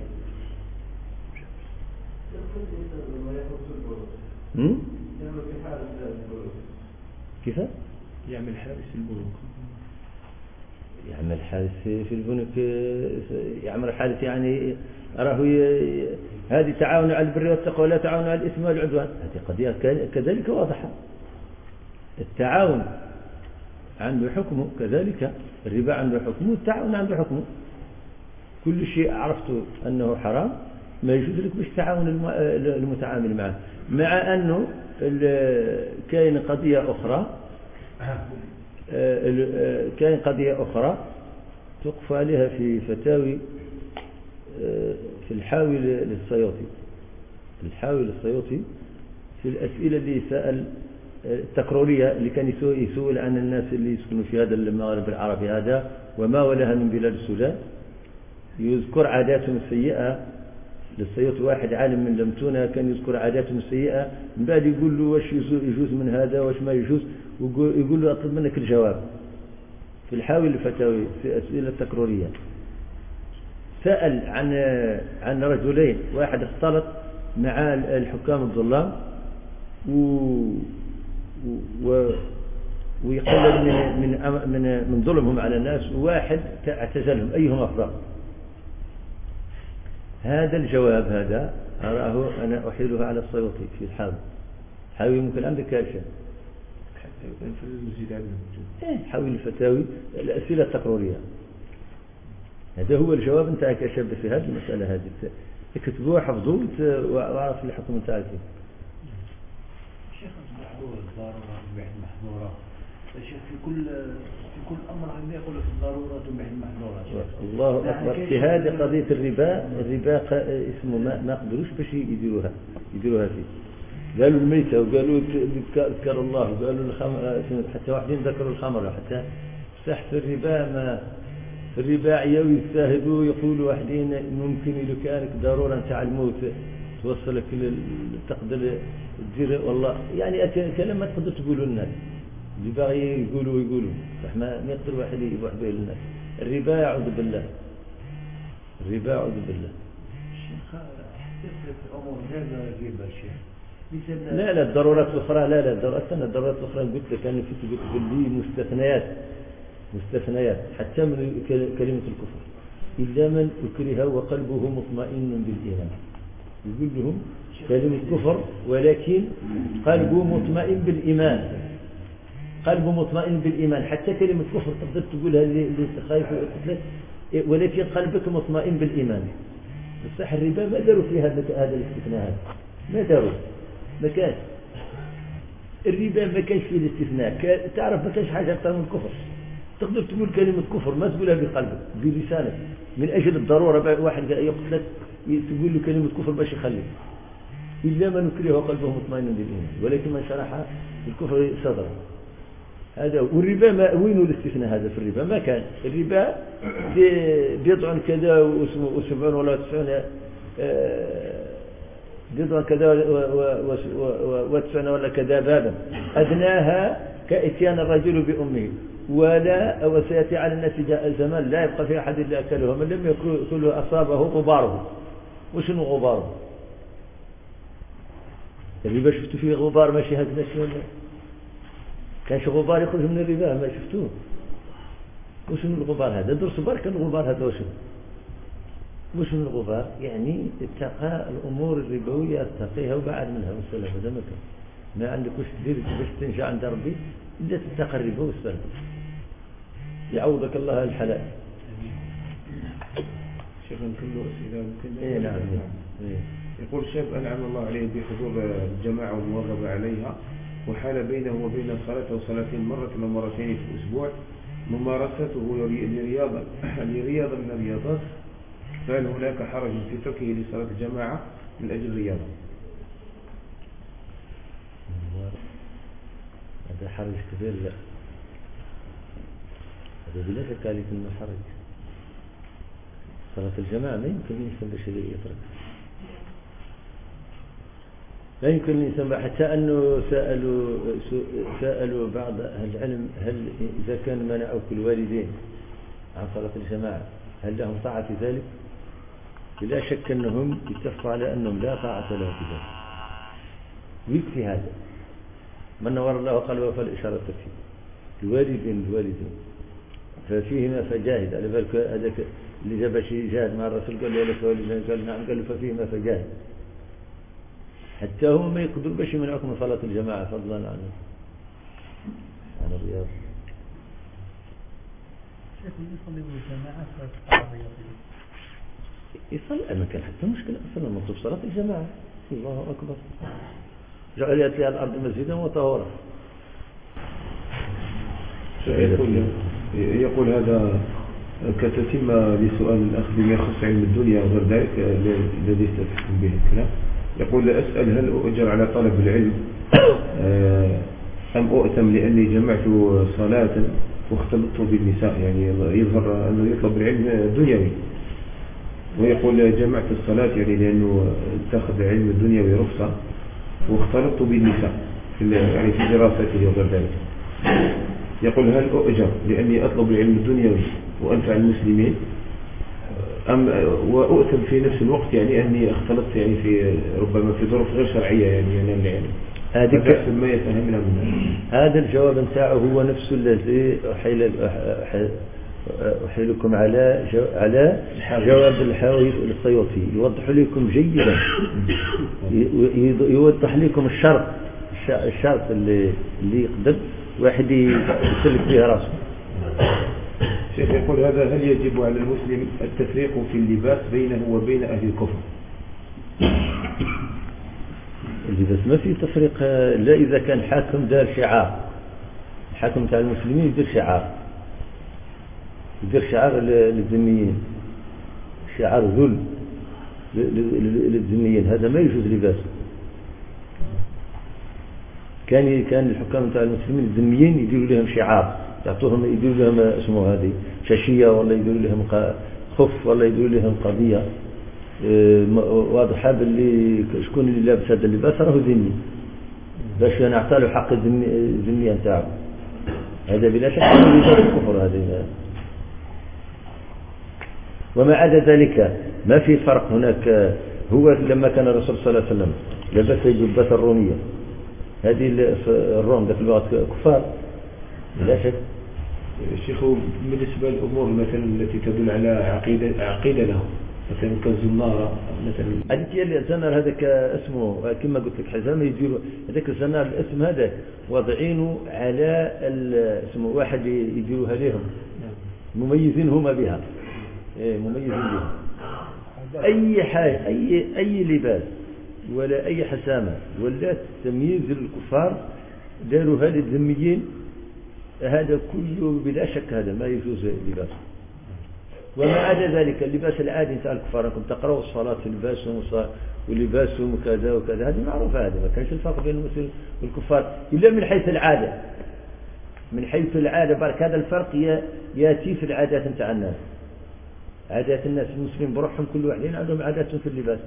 كيف؟ يعمل حارس البنوك، يعمل حارس في البنوك، يعمل حارس يعني راه هذه تعاون على البر والتقوى لا تعاون على الإثم والعدوان، هذه قضية كذلك واضحة. التعاون عنده حكمه، كذلك الربا عنده حكمه، التعاون عنده حكمه. كل شيء عرفته أنه حرام ما يجوز لك باش تعاون المتعامل معه، مع أنه كاين قضية أخرى كاين قضية أخرى توقف عليها في فتاوي في الحاوي للسيوطي، الحاوي للسيوطي في الأسئلة اللي سأل التكرورية اللي كان يسؤول عن الناس اللي يسكنوا في هذا المغرب العربي هذا وما ولها من بلاد السودان، يذكر عاداتهم السيئة للسيوطي. واحد عالم من لمتونة كان يذكر عاداتهم السيئة، من بعد يقول له واش يجوز من هذا واش ما يجوز، ويقول له أطلب منك الجواب. في الحاوي للفتاوي في أسئلة التكرورية سأل عن عن رجلين، واحد اختلط مع الحكام الظلام و و ويقلل من من من من ظلمهم على الناس، وواحد اعتزلهم، أيهما أفضل؟ هذا الجواب هذا أراه أنا أحيله على السيوطي في الحاوي. حاوي ممكن عندك كاشف حتى في المسجد عندنا إيه حاوي الفتاوي الأسئلة التكرورية، هذا هو الجواب نتاع كشاب في هذه المسألة هذه، اكتبوه حفظوه واعرف الحكم نتاعك. شيخ المحظورة الضرورة تبيح المحظورة، الشيخ في كل في كل أمر عندنا يقول لك الضرورة تبيح المحظورة. الله أكبر. في هذه قضية الربا، الربا اسمه ما ما قدروش باش يديروها يديروها فيه. قالوا الميتة وقالوا ذكر الله وقالوا الخمر، حتى واحدين ذكروا الخمر، حتى صح في الربا ما في الربا عياو يجتهدوا يقولوا واحدين ممكن لو كانك ضرورة نتاع الموت توصلك تقدر تدير والله يعني كلام ما تقدر تقولوا للناس اللي باغي يقولوا يقولوا صح ما ما يقدر واحد يبوح به للناس. الربا يعوذ بالله، الربا يعوذ بالله. الشيخ حتى في أمور غير الربا الشيخ لا لا الضرورات الأخرى لا لا الضرورات أنا الضرورات الأخرى قلت لك أنا في قلت لي مستثنيات مستثنيات حتى من كلمة الكفر، إلا من أكره وقلبه مطمئن بالإيمان. يقول لهم كلمة كفر ولكن قلبه مطمئن بالإيمان، قلبه مطمئن بالإيمان. حتى كلمة كفر تقدر تقولها اللي خايف ولكن قلبك مطمئن بالإيمان. بصح الربا ما داروا في هذا هذا الاستثناء هذا ما داروا، ما كانش الربا ما كانش فيه الاستثناء. تعرف ما كانش حاجة أكثر من الكفر. تقدر تقول كلمة كفر ما تقولها بقلبك بلسانك من أجل الضرورة، واحد يقتلك تقول له كلمة كفر باش يخليك، إلا من أكره قلبه مطمئن بالإيمان ولكن من شرح الكفر صدره. هذا والربا ما وين الاستثناء هذا في الربا ما كان. الربا بضع كذا وسبعون ولا تسعون بضع كذا وتسعون ولا كذا بابا أدناها كإتيان الرجل بأمه ولا وسيأتي على الناس جاء الزمان لا يبقى في أحد إلا أكله من لم يأكله أصابه غباره. وشنو غباره؟ الربا شفتوا فيه غبار ماشي هكذا شيء كانش غبار يخرج من الربا ما شفتوه. وشنو الغبار هذا؟ درس برك الغبار هذا وشنو وشنو الغبار؟ يعني اتقى الأمور الربوية اتقيها وبعد منها والسلام. هذا ما كان ما عندك وش تدير باش تنجع عند ربي إلا تتقى الربا والسلام. يعوضك الله الحلال. شيخ كله أسئلة ممكن. إيه نعم. إيه. يقول شاب أنعم الله عليه بحضور الجماعة والمواظبة عليها وحال بينه وبين الصلاة أو صلاتين مرة أو مرتين في الأسبوع ممارسته لرياضة لرياضة من الرياضات، فهل هناك حرج في تركه لصلاة الجماعة من أجل الرياضة؟ هذا حرج كبير. لا هذا بلا شك عليك انه حرج. صلاة الجماعة ما يمكن الإنسان باش يترك، لا يمكن الإنسان حتى أنه سألوا سألوا بعض أهل العلم هل إذا كان منعوك الوالدين عن صلاة الجماعة هل لهم طاعة في ذلك؟ لا شك أنهم يتفقوا على أنهم لا طاعة لهم في ذلك. ويكفي هذا من نور الله قلبه فالإشارة تكفي. الوالدين الوالدين ففيهما فجاهد. على بالك هذاك اللي جاب شيء جاهد مع الرسول قال له لك والدين قال نعم قال له ففيهما فجاهد. حتى هم ما يقدروا باش يمنعوكم من صلاة الجماعة فضلا عن عن الرياض. شيخ يصلي بالجماعة في الرياض يصلي ما كان حتى مشكلة أصلا مطلوب صلاة الجماعة. الله أكبر. جعلت لها الأرض مسجدا وطهورا. يقول يقول هذا كتتم لسؤال الأخ بما يخص علم الدنيا وغير ذلك الذي يستفهم به الكلام، يقول أسأل هل أؤجر على طلب العلم أم أؤتم لأني جمعت صلاة واختلطت بالنساء؟ يعني يظهر أنه يطلب العلم دنيوي، ويقول جمعت الصلاة يعني لأنه اتخذ علم الدنيوي رخصة واختلطت بالنساء يعني في دراسته وغير ذلك. يقول هل أؤجر لأني أطلب العلم الدنيوي وأنفع المسلمين أم وأؤتم في نفس الوقت يعني أني اختلطت يعني في ربما في ظروف غير شرعية يعني أنا يعني هذا ما يفهمنا منه. هذا الجواب نتاعه هو نفس الذي أحيل أحيلكم على جو على جواب الحاوي السيوطي يوضح لكم جيدا، يوضح لكم الشرط الشرط اللي اللي يقدر واحد يسلك به راسه. شيخ يقول هذا هل يجب على المسلم التفريق في اللباس بينه وبين أهل الكفر؟ اللباس ما في تفريق لا إذا كان حاكم دار شعار، الحاكم تاع المسلمين يدير شعار يدير شعار للذميين، شعار ذل للذميين، هذا ما يجوز لباسه. كان كان الحكام تاع المسلمين الذميين يديروا لهم شعار، يعطوهم يديروا لهم اسمه هذه شاشيه ولا يديروا لهم خف ولا يديروا لهم قضيه واضحه باللي شكون اللي لابس هذا اللباس راه ذمي باش نعطى له حق الذميه نتاعو. هذا بلا شك من الكفر هذا. وما عدا ذلك ما في فرق هناك. هو لما كان الرسول صلى الله عليه وسلم لبس الجبة الرومية، هذه الروم ذاك الوقت كفار لا شك. الشيخ بالنسبة للأمور مثلا التي تدل على عقيدة عقيدة لهم مثلا كالزنارة مثلا، هذيك هي اللي الزنار هذاك اسمه كما قلت لك حزام يديروا هذاك الزنار الاسم هذا واضعينه على اسمه واحد يديروها لهم مميزين هما بها، ايه مميزين بها. اي حاجه اي اي لباس ولا اي حسامه ولا تمييز للكفار داروها للذميين، هذا كله بلا شك هذا ما يجوز لباسه. وما عدا ذلك اللباس العادي نتاع الكفار انكم تقراوا الصلاه في لباسهم ولباسهم وكذا وكذا، هذه معروفه، هذه ما كانش الفرق بين المسلمين والكفار الا من حيث العاده. من حيث العاده برك هذا الفرق ياتي في العادات نتاع الناس. عادات الناس المسلمين بروحهم كل واحد عندهم عاداتهم في اللباس.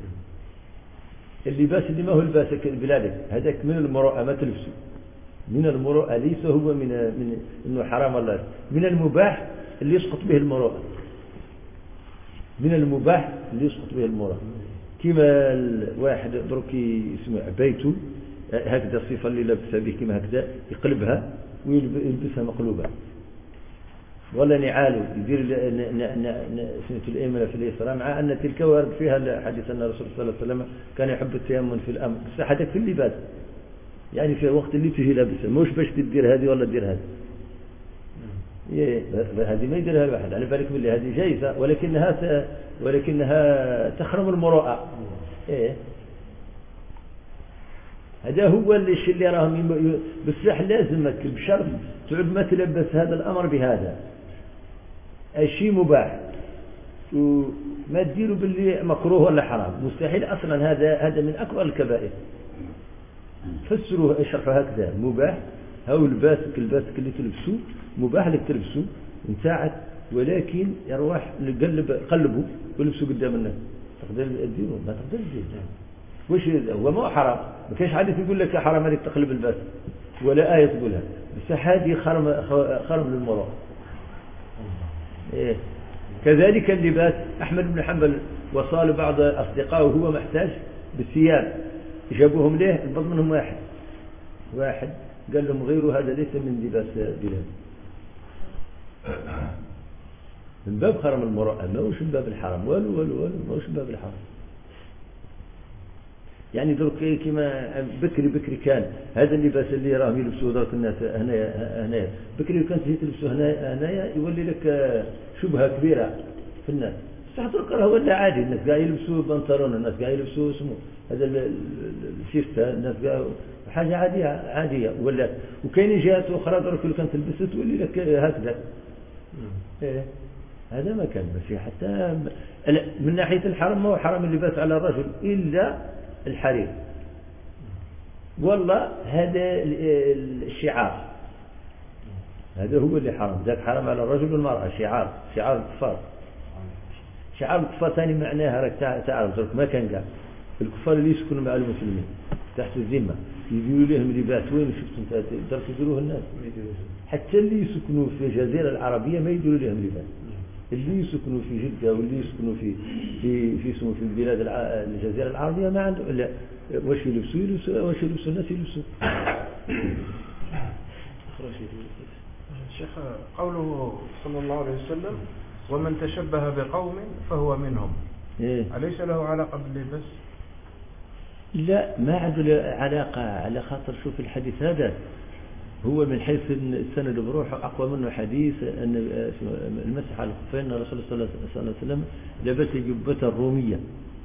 اللباس اللي ما هو لباسك بلادك هذاك من المروءه ما تلبسه، من المروءه ليس هو من من انه حرام ولا من المباح اللي يسقط به المروءه، من المباح اللي يسقط به المروءه. كما الواحد درك يسمع بيته هكذا الصفه اللي لابسها به كما هكذا يقلبها ويلبسها مقلوبه، ولا نعاله يدير سنة الأيمنة في اليسرى، مع أن تلك وارد فيها حديث أن الرسول صلى الله عليه وسلم كان يحب التيمم في الأمر، بس حدث في اللباس يعني في وقت اللي تجي لابسه، مش باش تدير هذه ولا تدير هذه. هذه ما يديرها الواحد على بالك باللي هذه جائزة، ولكنها ولكنها تخرم المروءة. إيه هذا هو الشيء اللي راهم بصح لازمك بشرط تعود ما تلبس هذا الأمر بهذا الشيء مباح وما تديروا باللي مكروه ولا حرام مستحيل أصلا. هذا هذا من أكبر الكبائر. فسروا اشرحوا هكذا مباح، هاو لباسك لباسك اللي تلبسوه مباح لك تلبسوه نتاعك، ولكن يروح قلب قلبه ولبسه قدام الناس تقدر تديره ما تقدر تديره. وش هو ما حرام، ما كاينش حديث يقول لك حرام هذيك تقلب الباس ولا آية تقولها، بس هذه خرم خرم للمرأة. إيه. كذلك اللباس. أحمد بن حنبل وصال بعض أصدقائه وهو محتاج بالثياب جابوهم ليه البعض منهم واحد واحد قال لهم غيروا هذا ليس من لباس بلاد، من باب خرم المرأة ما هوش من باب الحرام والو والو والو ما هوش من باب الحرام. يعني درك كما بكري بكري كان هذا اللباس اللي راهم يلبسوه درك الناس هنايا هنايا بكري كانت تجي تلبسوه هنايا هنايا يولي لك شبهه كبيره في الناس. صح درك راه ولا عادي، الناس قاعد يلبسوا بنطلون، الناس قاعد يلبسوا اسمه هذا الشيفتا، الناس قاعد حاجه عاديه عاديه ولا. وكاين جهات اخرى درك اللي كانت تلبس تولي لك هكذا. ايه هذا ما كان بس حتى من ناحية الحرم ما هو حرام اللباس على الرجل إلا الحرير. والله هذا الشعار، هذا هو اللي حرام، ذاك حرام على الرجل والمرأة، شعار شعار الكفار. شعار الكفار ثاني معناها راك تعرف ما كان قال الكفار اللي يسكنوا مع المسلمين تحت الذمة يديروا لهم لباس. وين شفتم تقدروا تديروه الناس؟ حتى اللي يسكنوا في الجزيرة العربية ما يديروا لهم لباس. اللي يسكنوا في جدة واللي يسكنوا في في في في البلاد الجزيرة العربية ما عنده لا واش يلبسوا يلبسوا واش يلبسوا الناس يلبسوا. شيخ قوله صلى الله عليه وسلم ومن تشبه بقوم فهو منهم، إيه؟ أليس له علاقة باللباس؟ لا ما عنده علاقة، على خاطر شوف الحديث هذا هو من حيث السند بروح أقوى منه حديث أن المسح على الخفين الرسول صلى الله عليه وسلم لبس جبة الرومية.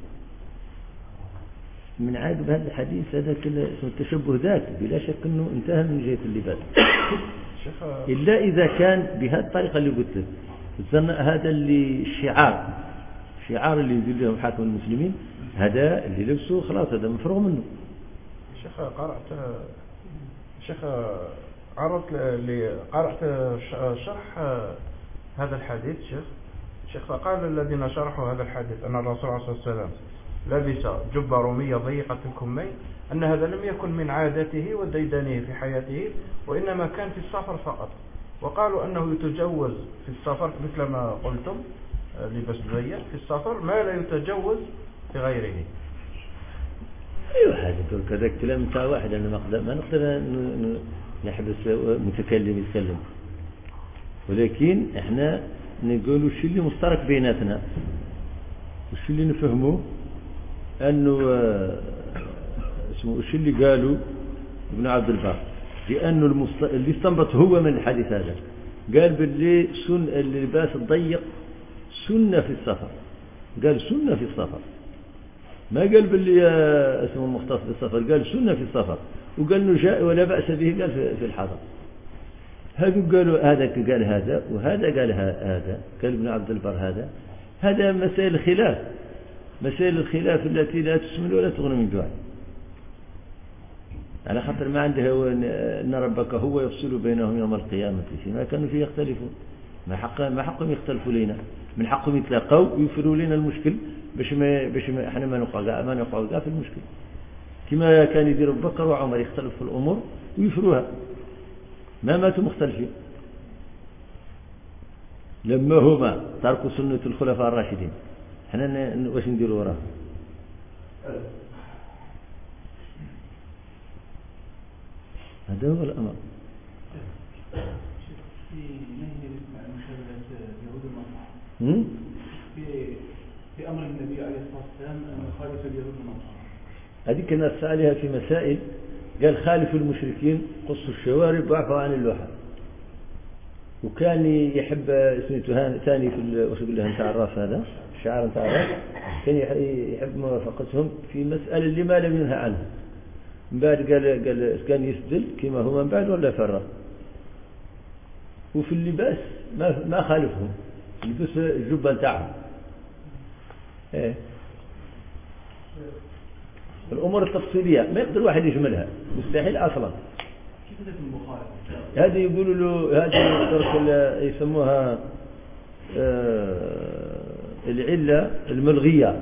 من عاد بهذا الحديث هذا اسمه التشبه ذاك بلا شك أنه انتهى من جهة اللباس إلا إذا كان بهذه الطريقة اللي قلت لك. هذا اللي الشعار الشعار اللي يدير لهم حاكم المسلمين هذا اللي لبسه خلاص هذا مفروغ منه. شيخ قرأت شيخ عرضت اللي قرأت شرح هذا الحديث شيخ شيخ فقال الذين شرحوا هذا الحديث أن الرسول صلى الله عليه وسلم لبس جبة رومية ضيقة الكمين أن هذا لم يكن من عادته وديدنه في حياته وإنما كان في السفر فقط. وقالوا أنه يتجوز في السفر مثل ما قلتم لبس ضيق في السفر ما لا يتجوز في غيره. أيوة هذا كذا كلام تاع واحد أنا ما نقدر ما نقدر نحبس متكلم يتكلم، ولكن إحنا نقولوا الشيء اللي مشترك بيناتنا والشيء اللي نفهمه أنه اسمه الشيء اللي قالوا ابن عبد البر لأنه المست... اللي استنبط هو من الحديث هذا قال باللي سن اللباس الضيق سنة في السفر، قال سنة في السفر ما قال باللي اسمه مختص بالسفر، قال سنة في السفر وقال انه جاء ولا بأس به قال في الحضر. هذا قالوا هذا قال هذا وهذا قال هذا قال ابن عبد البر هذا هذا مسائل الخلاف مسائل الخلاف التي لا تسمن ولا تغني من جوع، على خاطر ما عنده هو ان ربك هو يفصل بينهم يوم القيامة فيما كانوا فيه يختلفون. ما حق ما حقهم يختلفوا لنا، من حقهم يتلاقوا ويفروا لنا المشكل باش ما باش ما احنا ما نوقع ما نوقعوا في المشكل كما كان يدير ابو بكر وعمر يختلفوا في الامور ويفروها ما ماتوا مختلفين لما هما تركوا سنة الخلفاء الراشدين. احنا واش نديروا وراه؟ هذا هو الامر. في نهي عن مشاهدة يهود النصارى في في أمر النبي عليه الصلاة والسلام أن يخالف اليهود النصارى. هذه كنا نسألها في مسائل قال خالف المشركين قصوا الشوارب واعفوا عن اللوحة. وكان يحب اسمه ثاني في وش يقول له نتاع الراس هذا الشعار نتاع الراس كان يحب موافقتهم في مسألة اللي ما لم ينهى عنها. من بعد قال قال كان يسدل كما هو من بعد ولا فرق. وفي اللباس ما ما خالفهم يلبس الجبة نتاعهم. ايه الامور التفصيليه ما يقدر واحد يجملها مستحيل اصلا. كيف تكون مخالفه؟ هذه يقولوا له هذه يسموها آه العله الملغيه،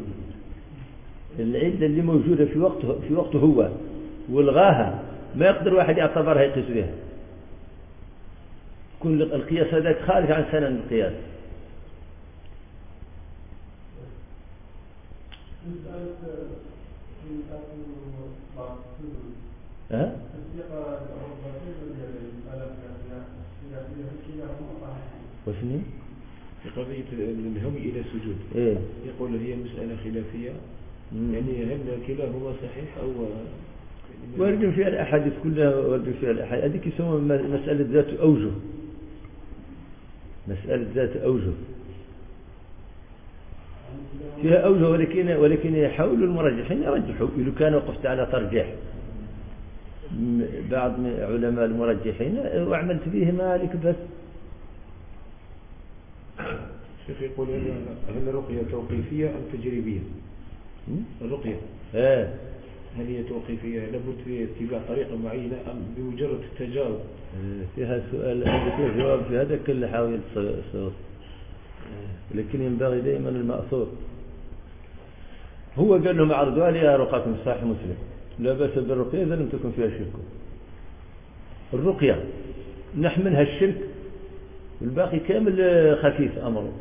العله اللي موجوده في وقته في وقته هو والغاها ما يقدر واحد يعتبرها يقيس بها. كل القياس هذاك خارج عن سنن القياس. ها؟ وشنو؟ في قضية الهوي إلى السجود. إيه؟ يقول هي مسألة خلافية. مم. يعني هل كلاهما صحيح أو وارد فيها الأحاديث كلها وارد فيها الأحاديث. هذيك يسمى مسألة ذات أوجه. مسألة ذات أوجه. فيها أوجه ولكن ولكن يحاولوا المرجحين يرجحوا إذا كان وقفت على ترجيح بعض من علماء المرجحين وعملت به ما عليك بس شيخ يقول هل الرقية توقيفية أم تجريبية؟ الرقية آه. هل هي توقيفية لابد في اتباع طريقة معينة أم بمجرد التجارب؟ فيها سؤال فيها جواب في هذا كله حاول الصوت، لكن ينبغي دائما المأثور. هو قال لهم عرضوا لي رقاكم صحيح مسلم لا بأس بالرقية إذا لم تكن فيها شرك. الرقية نحملها الشرك والباقي كامل خفيف أمره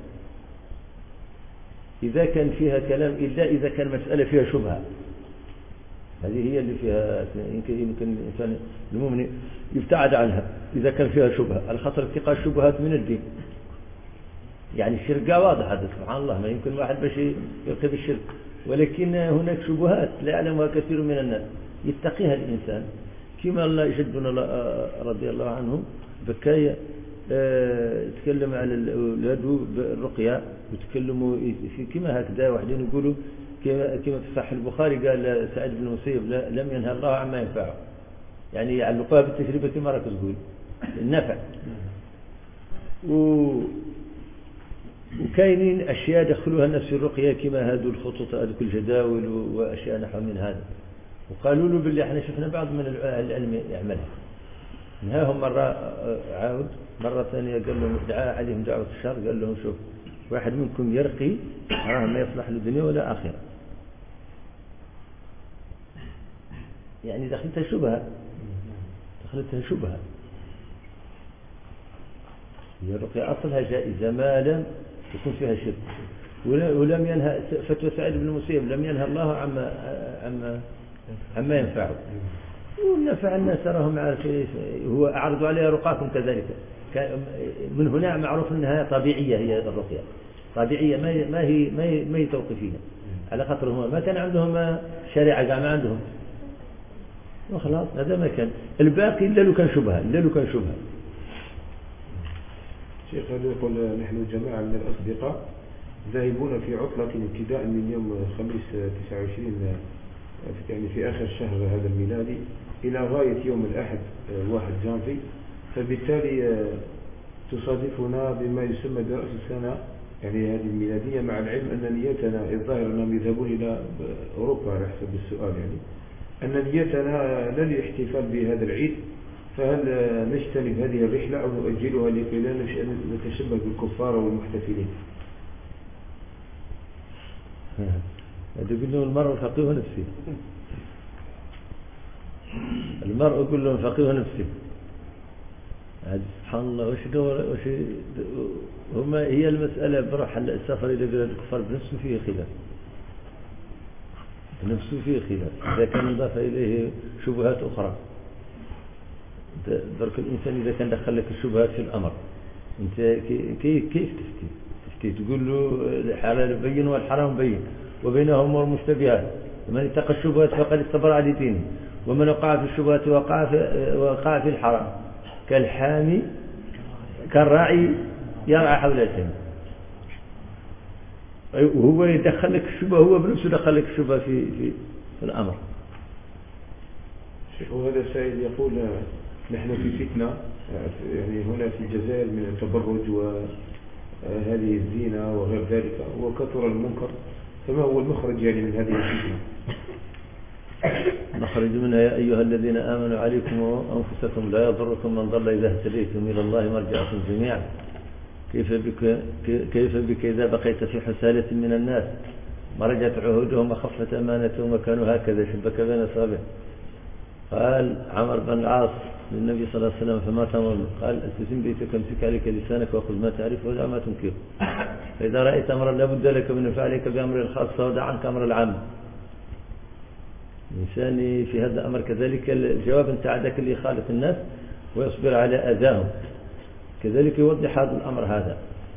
إذا كان فيها كلام، إلا إذا كان مسألة فيها شبهة. هذه هي اللي فيها يمكن يمكن الإنسان المؤمن يبتعد عنها إذا كان فيها شبهة، على خاطر اتقاء الشبهات من الدين. يعني الشرك واضح هذا سبحان الله، ما يمكن واحد باش يرتكب الشرك، ولكن هناك شبهات لا يعلمها كثير من الناس يتقيها الإنسان. كما الله يشدنا رضي الله عنهم بكاية يتكلم على الأولاد بالرقية وتكلموا في كما هكذا واحدين يقولوا كما كما في صحيح البخاري قال سعيد بن المسيب لم ينهى الله عما ينفعه، يعني يعلقوها بالتجربة كما راك تقول النفع. و وكاينين أشياء دخلوها الناس في الرقية كما هذو الخطوط هذوك الجداول وأشياء نحو من هذا، وقالوا له باللي احنا شفنا بعض من العلم يعملها. نهاهم مرة عاود مرة ثانية قال لهم دعا عليهم دعوة الشر، قال لهم شوف واحد منكم يرقي راه ما يصلح للدنيا ولا آخرة. يعني دخلتها شبهة دخلتها شبهة هي الرقية أصلها جائزة ما لم يكون فيها شرك. ولم ينهى فتوى سعيد بن المسيب لم ينهى الله عما عما عما ينفعه ونفع الناس تراهم عارفين. هو أعرضوا عليها رقاكم كذلك. من هنا معروف أنها طبيعية، هي الرقية طبيعية ما هي ما هي ما هي, ما هي توقيفية، على خاطر هم ما كان عندهم شريعة قاع ما عندهم وخلاص هذا ما كان. الباقي إلا لو كان شبهة إلا لو كان شبهة. شيخ هذا يقول نحن جماعة من الأصدقاء ذاهبون في عطلة ابتداء من يوم الخميس تسعة وعشرين يعني في آخر الشهر هذا الميلادي إلى غاية يوم الأحد واحد جانفي، فبالتالي تصادفنا بما يسمى برأس السنة يعني هذه الميلادية، مع العلم أن نيتنا الظاهر أنهم يذهبون إلى أوروبا على حسب السؤال، يعني أن نيتنا لا الاحتفال بهذا العيد، فهل نجتنب هذه الرحلة أو نؤجلها لكي لا نتشبه بالكفار والمحتفلين؟ هذا يقول لهم المرء فقيه نفسه، المرء يقول لهم فقيه نفسه. هذا سبحان الله وش دور وش هما هي المسألة بروح السفر إلى بلاد الكفار بنفسه فيه خلاف بنفسه فيه خلاف إذا كان نضاف إليه شبهات أخرى. درك الإنسان إذا كان دخل لك الشبهات في الأمر أنت كيف كيف تفتي تفتي تقول له الحلال بين والحرام بين وبينهما أمور مشتبهات، من اتقى الشبهات فقد استبرأ لدينه ومن وقع في الشبهات وقع في وقع في الحرام كالحامي كالراعي يرعى حول الحمى. وهو يدخل لك الشبهة، هو بنفسه دخل لك الشبهة في في, في الأمر. شيخ وهذا سائل يقول نحن في فتنة يعني هنا في الجزائر من التبرج وهذه الزينة وغير ذلك وكثر المنكر، فما هو المخرج يعني من هذه الفتنة؟ نخرج منها يا أيها الذين آمنوا عليكم وأنفسكم لا يضركم من ضل إذا اهتديتم إلى الله مرجعكم جميعا. كيف بك كيف بك إذا بقيت في حسالة من الناس مرجت عهودهم وخفت أمانتهم وكانوا هكذا شبك بين أصابع. قال عمر بن العاص للنبي صلى الله عليه وسلم فما تمر؟ قال التزم بيتك امسك عليك لسانك وخذ ما تعرف ودع ما تنكر، فإذا رأيت أمرا لا بد لك من فعلك بأمر الخاص ودع عنك أمر العام. الإنسان في هذا الأمر كذلك الجواب أنت عدك اللي يخالف الناس ويصبر على أذاهم، كذلك يوضح هذا الأمر. هذا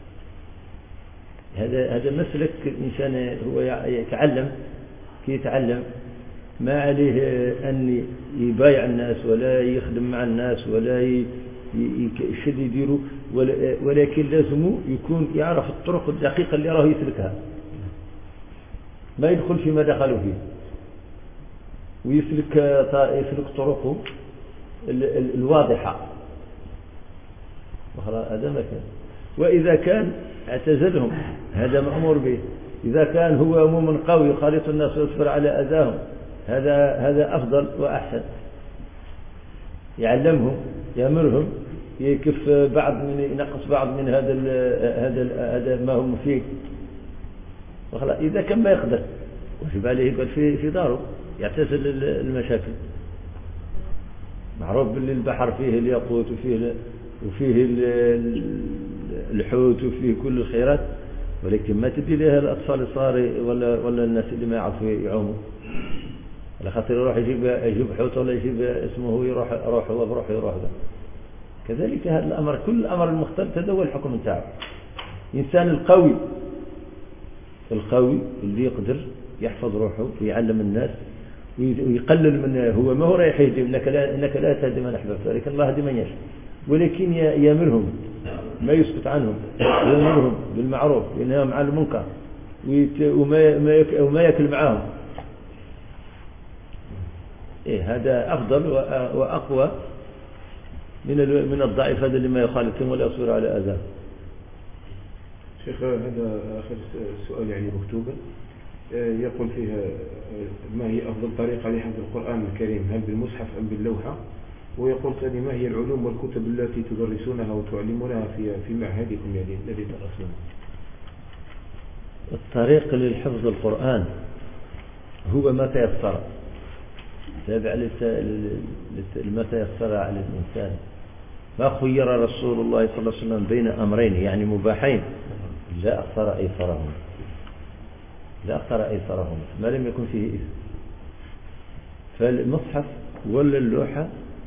هذا هذا مسلك الإنسان هو يتعلم كي يتعلم ما عليه أن يبايع الناس ولا يخدم مع الناس ولا يشد يديروا، ولكن لازم يكون يعرف الطرق الدقيقة اللي راه يسلكها، ما يدخل فيما دخلوا فيه ويسلك يسلك طرقه الواضحة. هذا ما كان. وإذا كان اعتزلهم هذا مأمور به. إذا كان هو مؤمن قوي يخالط الناس ويصبر على أذاهم هذا هذا أفضل وأحسن. يعلمهم يأمرهم يكف بعض من ينقص بعض من هذا هذا هذا ما هم فيه وخلاص. إذا كان ما يقدر وجب عليه يقعد في في داره يعتزل المشاكل. معروف باللي البحر فيه الياقوت وفيه وفيه الحوت وفيه كل الخيرات، ولكن ما تدي لها الأطفال الصغار ولا ولا الناس اللي ما يعرفوا يعوموا على خاطر يروح يجيب يجيب حوت ولا يجيب اسمه يروح يروح هو بروح يروح ذا. كذلك هذا الأمر كل الأمر المختلف هذا هو الحكم نتاعه. الإنسان القوي القوي اللي يقدر يحفظ روحه ويعلم الناس ويقلل من هو ما هو رايح يهدم انك لا انك لا تهدي من احببت ولكن الله يهدي من يشاء، ولكن يامرهم ما يسكت عنهم يامرهم بالمعروف وينهاهم عن المنكر وما وما ياكل معاهم. إيه هذا أفضل وأقوى من من الضعيف هذا اللي ما يخالطهم ولا يصبر على أذاه. شيخ هذا آخر سؤال يعني مكتوبا يقول فيها ما هي أفضل طريقة لحفظ القرآن الكريم هل بالمصحف أم باللوحة؟ ويقول ثاني ما هي العلوم والكتب التي تدرسونها وتعلمونها في في معهدكم يعني الذي تدرسونه؟ الطريق للحفظ القرآن هو ما تيسر تابع لما تيسر على الإنسان. ما خير رسول الله صلى الله عليه وسلم بين أمرين يعني مباحين لا أخسر أيسرهم لا أخسر أيسرهم ما لم يكن فيه إثم. فالمصحف ولا اللوحة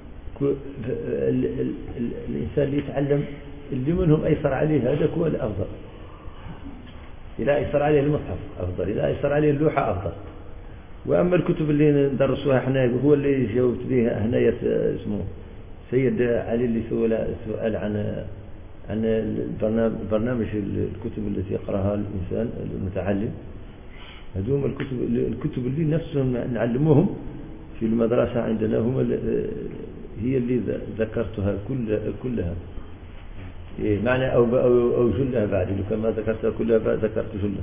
الإنسان اللي يتعلم اللي منهم أيسر عليه هذا هو الأفضل. إذا أيسر عليه المصحف أفضل، إذا أيسر عليه اللوحة أفضل. وأما الكتب اللي ندرسوها احنا هو اللي جاوبت بها هنا اسمه سيد علي اللي سؤال سؤال عن عن البرنامج الكتب التي يقرأها الإنسان المتعلم. هذوم الكتب الكتب اللي نفسهم نعلموهم في المدرسة عندنا هم هي اللي ذكرتها كل كلها إيه معنى أو أو أو جلها بعد لو كما ذكرتها كلها ذكرت جلها.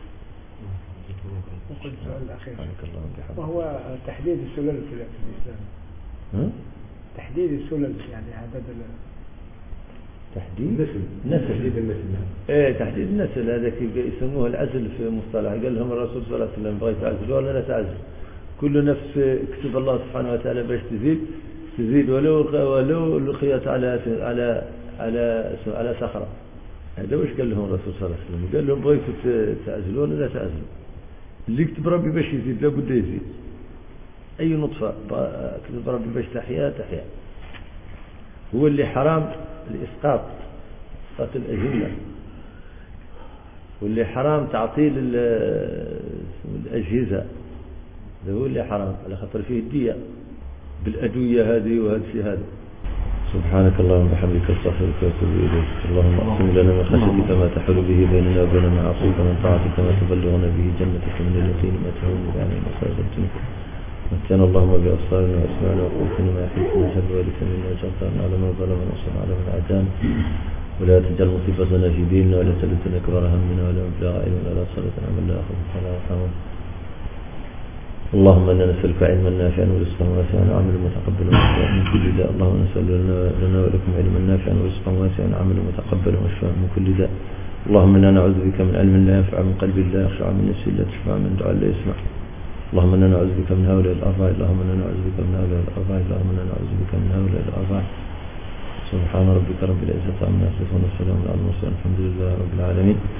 وقلت السؤال الأخير وهو تحديد السلل في الإسلام. ها؟ تحديد السلل يعني عدد تحديد نسل تحديد النسل. ايه تحديد النسل هذا كيف يسموه العزل في مصطلح. قال لهم الرسول صلى الله عليه وسلم بغيت تعزل ولا لا تعزل كل نفس كتب الله سبحانه وتعالى باش تزيد تزيد ولو ولو لقيت على على على على صخرة. هذا واش قال لهم الرسول صلى الله عليه وسلم. قال لهم بغيتوا تعزلوا ولا لا تعزلوا اللي كتب ربي باش يزيد لابد يزيد. أي نطفة كتب ربي باش تحيا تحيا. هو اللي حرام الإسقاط إسقاط الأجهزة واللي حرام تعطيل الأجهزة هذا هو اللي حرام على خاطر فيه الدية بالأدوية هذه وهذا الشيء هذا. سبحانك اللهم وبحمدك استغفرك واتوب اليك. اللهم اقسم لنا من خشيتك ما تحول به بيننا وبين معاصيك ومن طاعتك ما تبلغنا به جنتك من اليقين ما تهون به علينا مصائب الدنيا. متعنا اللهم بأبصارنا وأسماعنا وقوتنا ما يحيطنا شر ذلك منا وجعلنا على من ظلمنا وانصرنا على من عادانا ولا تجعل مصيبتنا في ديننا ولا تلتنا كبر همنا ولا مبلغ علمنا ولا صلتنا من لا يأخذ ولا يرحمنا. اللهم انا نسألك علما نافعا ورزقا واسعا وعملا متقبلا وشفاء من كل داء. اللهم نسأل لنا, لنا ولكم علما نافعا ورزقا واسعا وعملا متقبلا وشفاء من كل داء. اللهم انا نعوذ بك من علم لا ينفع من قلب لا يخشع من نفس لا تشفع من دعاء لا يسمع. اللهم انا نعوذ بك من هؤلاء الأربعة. اللهم انا نعوذ بك من هؤلاء الأربعة. اللهم انا نعوذ بك من هؤلاء الأربعة. سبحان ربك رب العزة عما يصفون والسلام على المرسلين الحمد لله رب العالمين.